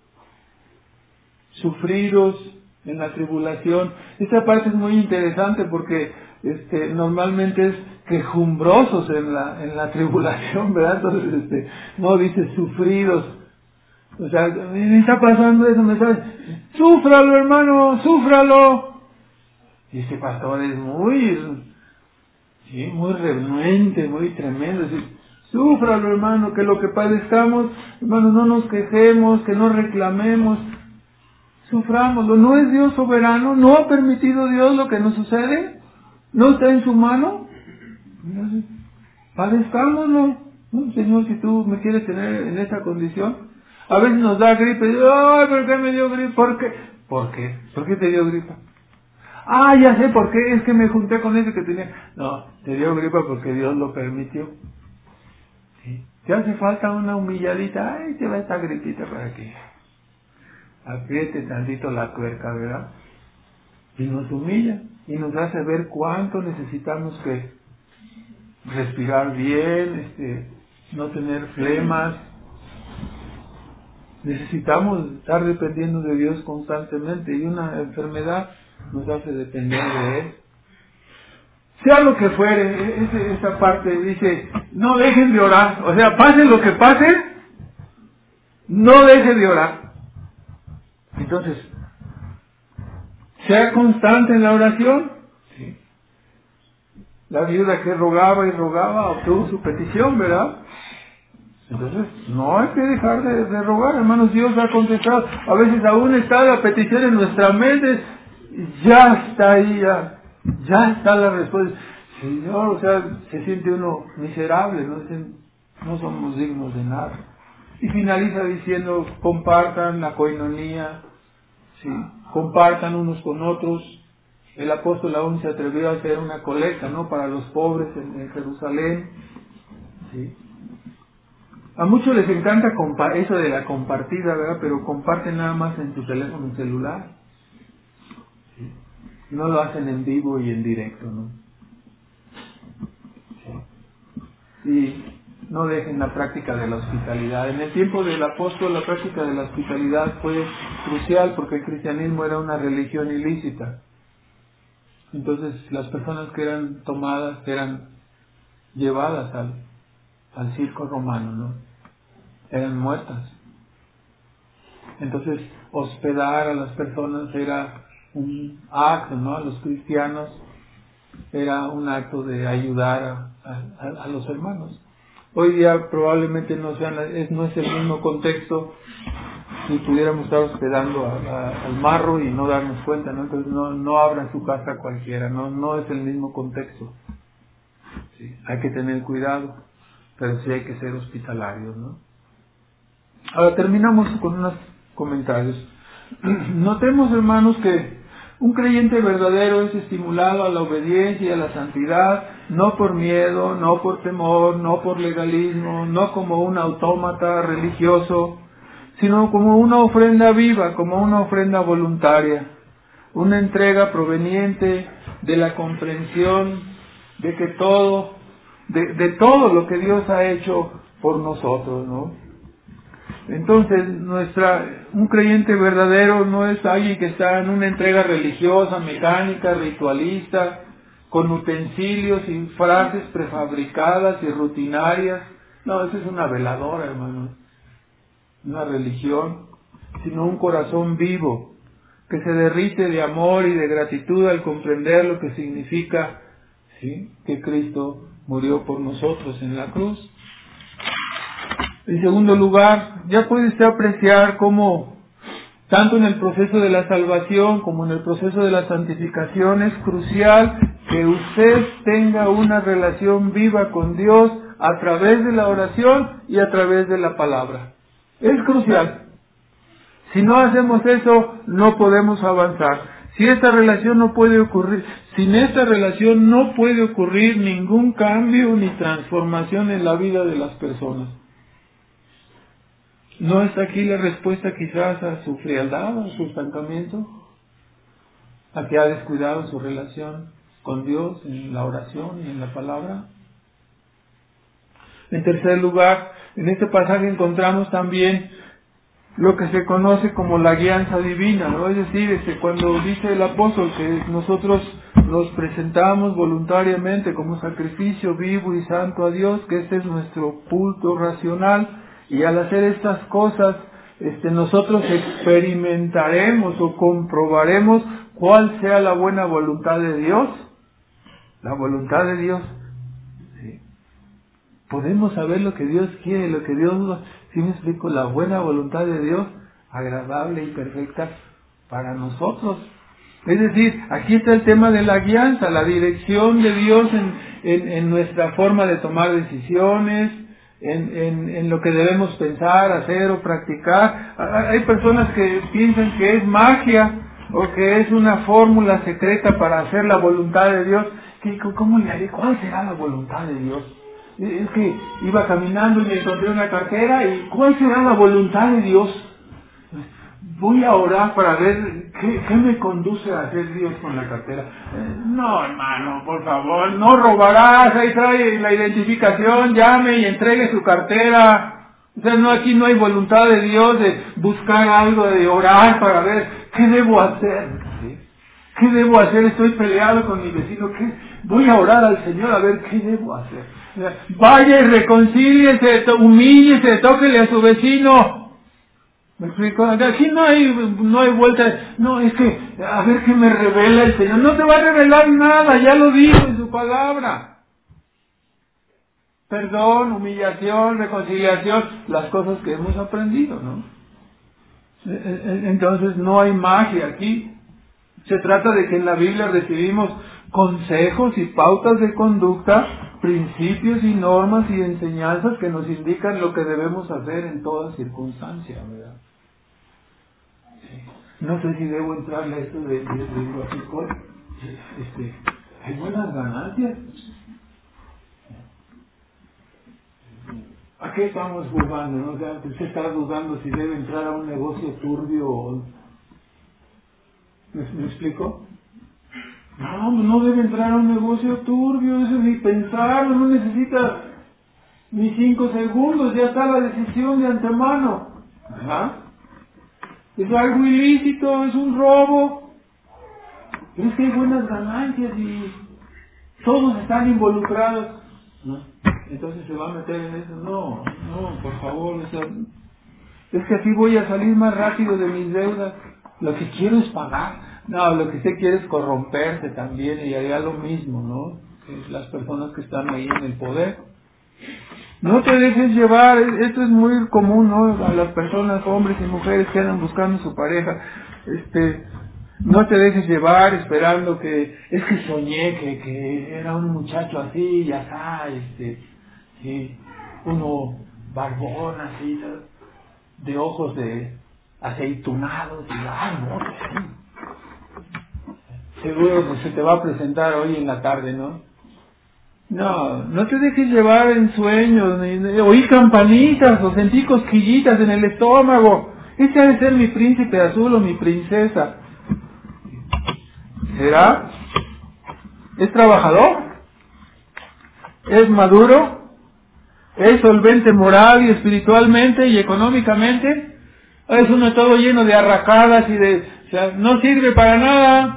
Sufridos en la tribulación. Esta parte es muy interesante porque este, normalmente es quejumbrosos en la, en la tribulación, ¿verdad? Entonces, este, no dice sufridos. O sea, me está pasando eso, me está... ¡Súfralo, hermano! ¡Súfralo! Y este pastor es muy, sí, muy renuente, muy tremendo. Es decir, súfralo, hermano, que lo que padezcamos, hermano, no nos quejemos, que no reclamemos. Sufrámoslo. ¿No es Dios soberano? ¿No ha permitido Dios lo que nos sucede? ¿No está en su mano? Entonces, padezcámoslo. ¿No? Señor, si tú me quieres tener en esta condición. A veces nos da gripe. Y digo, ay, ¿por qué me dio gripe? ¿Por qué? ¿Por qué? ¿Por qué te dio gripe? Ah, ya sé por qué. Es que me junté con ese que tenía. No, te dio gripe porque Dios lo permitió. ¿Sí? Te hace falta una humilladita. Ay, te va esta gripita para que apriete tantito la tuerca, ¿verdad? Y nos humilla y nos hace ver cuánto necesitamos que respirar bien, este, no tener flemas. Necesitamos estar dependiendo de Dios constantemente, y una enfermedad nos hace depender de Él. Sea lo que fuere, ese, esa parte dice, no dejen de orar. O sea, pase lo que pase, no dejen de orar. Entonces, sea constante en la oración. ¿Sí? La viuda que rogaba y rogaba obtuvo su petición, ¿verdad? Entonces, no hay que dejar de, de rogar, hermanos. Dios ha contestado. A veces aún está la petición en nuestra mente, ya está ahí, ya, ya está la respuesta. Señor, o sea, se siente uno miserable, no, no somos dignos de nada. Y finaliza diciendo, compartan la coinonía, ¿sí? Compartan unos con otros. El apóstol aún se atrevió a hacer una colecta, ¿no?, para los pobres en, en Jerusalén, ¿sí? A muchos les encanta compa- eso de la compartida, ¿verdad? Pero comparten nada más en su teléfono celular. ¿Sí? No lo hacen en vivo y en directo, ¿no? Sí. Y no dejen la práctica de la hospitalidad. En el tiempo del apóstol la práctica de la hospitalidad fue crucial porque el cristianismo era una religión ilícita. Entonces las personas que eran tomadas eran llevadas al, al circo romano, ¿no? Eran muertas. Entonces hospedar a las personas era un acto, ¿no? A los cristianos era un acto de ayudar a, a, a los hermanos. Hoy día probablemente no sean, es, no es el mismo contexto si pudiéramos estar hospedando a, a, al marro y no darnos cuenta, ¿no? Entonces no, no abran su casa a cualquiera, no, no es el mismo contexto. Sí, hay que tener cuidado, pero sí hay que ser hospitalarios, ¿no? Ahora terminamos con unos comentarios. Notemos, hermanos, que un creyente verdadero es estimulado a la obediencia y a la santidad, no por miedo, no por temor, no por legalismo, no como un autómata religioso, sino como una ofrenda viva, como una ofrenda voluntaria, una entrega proveniente de la comprensión de que todo, de, de todo lo que Dios ha hecho por nosotros, ¿no? Entonces, nuestra, un creyente verdadero no es alguien que está en una entrega religiosa, mecánica, ritualista, con utensilios y frases prefabricadas y rutinarias. No, eso es una veladora, hermano, una religión, sino un corazón vivo, que se derrite de amor y de gratitud al comprender lo que significa, ¿sí?, que Cristo murió por nosotros en la cruz. En segundo lugar, ya puede usted apreciar cómo, tanto en el proceso de la salvación como en el proceso de la santificación, es crucial que usted tenga una relación viva con Dios a través de la oración y a través de la palabra. Es crucial. Si no hacemos eso, no podemos avanzar. Si esta relación no puede ocurrir, sin esta relación no puede ocurrir ningún cambio ni transformación en la vida de las personas. ¿No está aquí la respuesta quizás a su frialdad, a su estancamiento? ¿A que ha descuidado su relación con Dios en la oración y en la palabra? En tercer lugar, en este pasaje encontramos también lo que se conoce como la guianza divina, ¿no? Es decir, este, cuando dice el apóstol que nosotros nos presentamos voluntariamente como sacrificio vivo y santo a Dios, que este es nuestro culto racional, y al hacer estas cosas, este, nosotros experimentaremos o comprobaremos cuál sea la buena voluntad de Dios. La voluntad de Dios. ¿Sí? Podemos saber lo que Dios quiere, lo que Dios, si me explico, la buena voluntad de Dios, agradable y perfecta para nosotros. Es decir, aquí está el tema de la guianza, la dirección de Dios en, en, en nuestra forma de tomar decisiones, En, en, en lo que debemos pensar, hacer o practicar. Hay personas que piensan que es magia o que es una fórmula secreta para hacer la voluntad de Dios. ¿Cómo le haré? ¿Cuál será la voluntad de Dios? Es que iba caminando y me encontré una cartera y ¿cuál será la voluntad de Dios? Voy a orar para ver qué, qué me conduce a hacer Dios con la cartera. Eh, no, hermano, por favor, no robarás, ahí trae la identificación, llame y entregue su cartera. O sea, no, aquí no hay voluntad de Dios de buscar algo, de orar para ver qué debo hacer. ¿Sí? ¿Qué debo hacer? Estoy peleado con mi vecino. ¿Qué? Voy a orar al Señor a ver qué debo hacer. O sea, vaya y reconcíliese, humíllese, tóquele a su vecino. ¿Me explico? Aquí no hay, no hay vuelta. No, es que, a ver qué me revela el Señor. No te va a revelar nada, ya lo dijo en su palabra. Perdón, humillación, reconciliación, las cosas que hemos aprendido, ¿no? Entonces no hay magia aquí. Se trata de que en la Biblia recibimos consejos y pautas de conducta, principios y normas y enseñanzas que nos indican lo que debemos hacer en toda circunstancia, ¿verdad? No sé si debo entrarle a esto de, de, de Guachicol. Este, hay buenas ganancias. ¿A qué estamos jugando? ¿No? O sea, usted está dudando si debe entrar a un negocio turbio o... ¿Me, me explico? No, no debe entrar a un negocio turbio, eso ni pensarlo, no necesita ni cinco segundos, ya está la decisión de antemano. ¿Ajá? Es algo ilícito, es un robo. Pero es que hay buenas ganancias y todos están involucrados. ¿No? Entonces se va a meter en eso. No, no, por favor, o sea, es que así voy a salir más rápido de mis deudas. Lo que quiero es pagar. No, lo que usted quiere es corromperse también y haría lo mismo, ¿no? Que las personas que están ahí en el poder. No te dejes llevar, esto es muy común, ¿no? A las personas, hombres y mujeres que andan buscando su pareja, este, no te dejes llevar esperando que, es que soñé que, que era un muchacho así y acá, este, sí, uno barbón así, ¿sabes? De ojos de aceitunados, y ay, no, sí. Seguro que se te va a presentar hoy en la tarde, ¿no? No, no te dejes llevar en sueños, ni, ni, oí campanitas o sentí cosquillitas en el estómago. Ese ha de ser mi príncipe azul o mi princesa. ¿Será? ¿Es trabajador? ¿Es maduro? ¿Es solvente moral y espiritualmente y económicamente? ¿Es uno todo lleno de arracadas y de... o sea, no sirve para nada?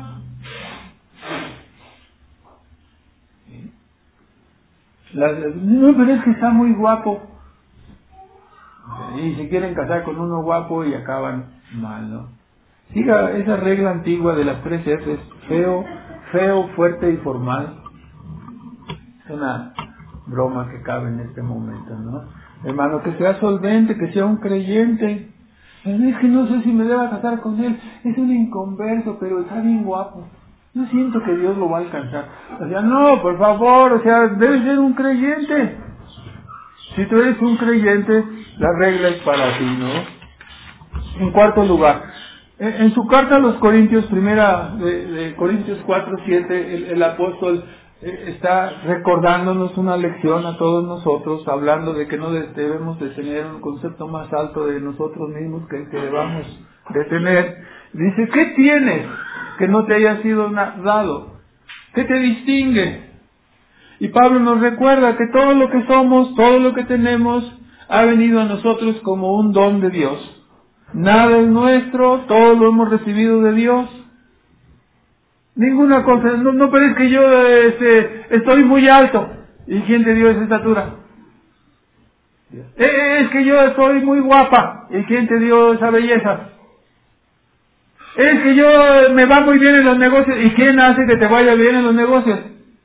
Las, no, pero es que está muy guapo. Y se quieren casar con uno guapo y acaban mal, ¿no? Siga esa regla antigua de las tres Fs: feo, feo, fuerte y formal. Es una broma que cabe en este momento, ¿no? Hermano, que sea solvente, que sea un creyente. Es que no sé si me deba casar con él. Es un inconverso, pero está bien guapo. Yo siento que Dios lo va a alcanzar. O sea, no, por favor, o sea, debes ser un creyente. Si tú eres un creyente, la regla es para ti, ¿no? En cuarto lugar, en, en su carta a los Corintios, primera de, de Corintios cuatro, siete, el, el apóstol eh, está recordándonos una lección a todos nosotros, hablando de que no de, debemos de tener un concepto más alto de nosotros mismos que el que debamos de tener. Dice, ¿qué tienes que no te haya sido dado? ¿Qué te distingue? Y Pablo nos recuerda que todo lo que somos, todo lo que tenemos, ha venido a nosotros como un don de Dios. Nada es nuestro, todo lo hemos recibido de Dios. Ninguna cosa, no, no parece que yo este, estoy muy alto. ¿Y quién te dio esa estatura? Eh, es que yo estoy muy guapa. ¿Y quién te dio esa belleza? Es que yo me va muy bien en los negocios. ¿Y quién hace que te vaya bien en los negocios?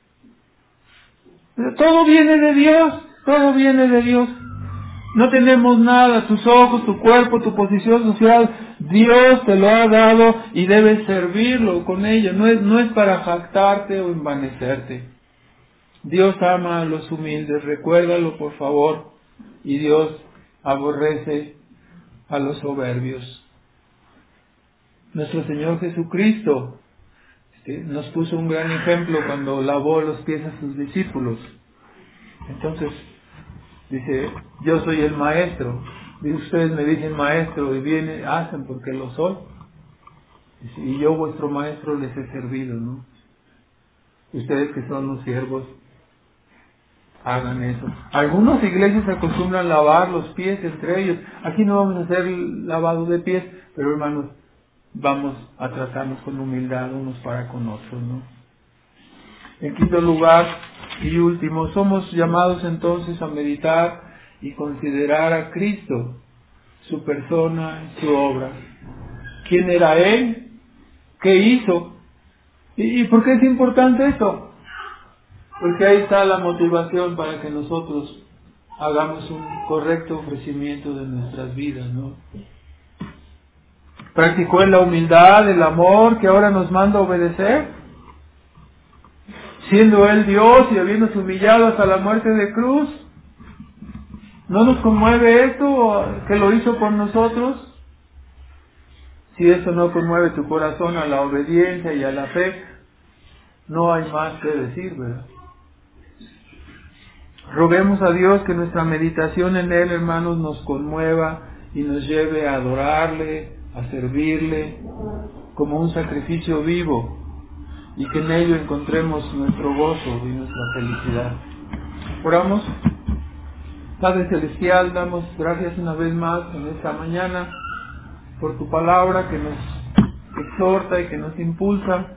Todo viene de Dios, todo viene de Dios. No tenemos nada, tus ojos, tu cuerpo, tu posición social, Dios te lo ha dado y debes servirlo con ella. No es, no es para jactarte o envanecerte. Dios ama a los humildes, recuérdalo por favor. Y Dios aborrece a los soberbios. Nuestro Señor Jesucristo nos puso un gran ejemplo cuando lavó los pies a sus discípulos. Entonces, dice, yo soy el maestro. Y ustedes me dicen maestro y vienen, hacen porque lo soy. Dice, y yo vuestro maestro les he servido, ¿no? Ustedes que son los siervos, hagan eso. Algunas iglesias se acostumbran a lavar los pies entre ellos. Aquí no vamos a hacer lavado de pies, pero hermanos, vamos a tratarnos con humildad unos para con otros, ¿no? En quinto lugar y último, somos llamados entonces a meditar y considerar a Cristo su persona y su obra. ¿Quién era Él? ¿Qué hizo? ¿Y, y por qué es importante esto? Porque ahí está la motivación para que nosotros hagamos un correcto ofrecimiento de nuestras vidas, ¿no? Practicó en la humildad, el amor que ahora nos manda a obedecer, siendo Él Dios y habiéndose humillado hasta la muerte de cruz. ¿No nos conmueve esto que lo hizo por nosotros? Si eso no conmueve tu corazón a la obediencia y a la fe, no hay más que decir, ¿verdad? Roguemos a Dios que nuestra meditación en Él, hermanos, nos conmueva y nos lleve a adorarle, a servirle como un sacrificio vivo, y que en ello encontremos nuestro gozo y nuestra felicidad. Oramos. Padre Celestial, damos gracias una vez más en esta mañana por tu palabra que nos exhorta y que nos impulsa.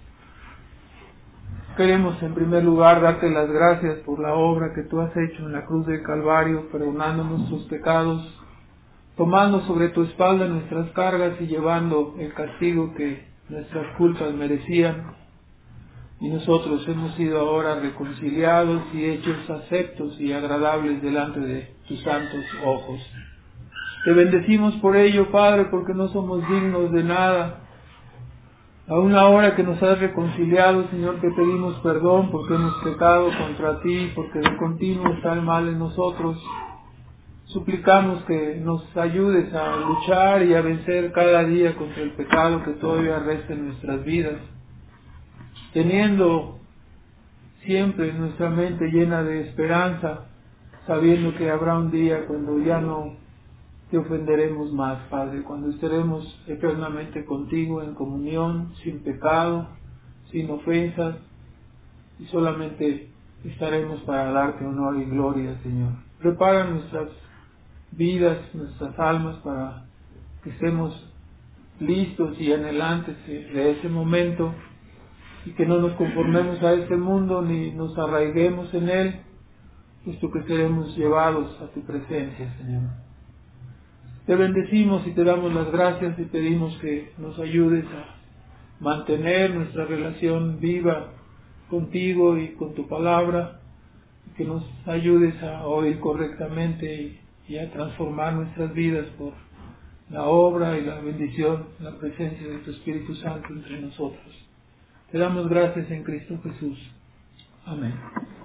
Queremos en primer lugar darte las gracias por la obra que tú has hecho en la cruz del Calvario, perdonando nuestros pecados, tomando sobre tu espalda nuestras cargas y llevando el castigo que nuestras culpas merecían. Y nosotros hemos sido ahora reconciliados y hechos aceptos y agradables delante de tus santos ojos. Te bendecimos por ello, Padre, porque no somos dignos de nada. Aún ahora que nos has reconciliado, Señor, te pedimos perdón porque hemos pecado contra ti, porque de continuo está el mal en nosotros. Suplicamos que nos ayudes a luchar y a vencer cada día contra el pecado que todavía resta en nuestras vidas, teniendo siempre nuestra mente llena de esperanza, sabiendo que habrá un día cuando ya no te ofenderemos más, Padre, cuando estaremos eternamente contigo en comunión, sin pecado, sin ofensas, y solamente estaremos para darte honor y gloria, Señor. Prepara nuestras vidas, nuestras almas, para que estemos listos y anhelantes de ese momento, y que no nos conformemos a este mundo ni nos arraiguemos en él, puesto que seremos llevados a tu presencia, Señor. Te bendecimos y te damos las gracias y pedimos que nos ayudes a mantener nuestra relación viva contigo y con tu palabra, que nos ayudes a oír correctamente y, y a transformar nuestras vidas por la obra y la bendición, la presencia de tu Espíritu Santo entre nosotros. Te damos gracias en Cristo Jesús. Amén.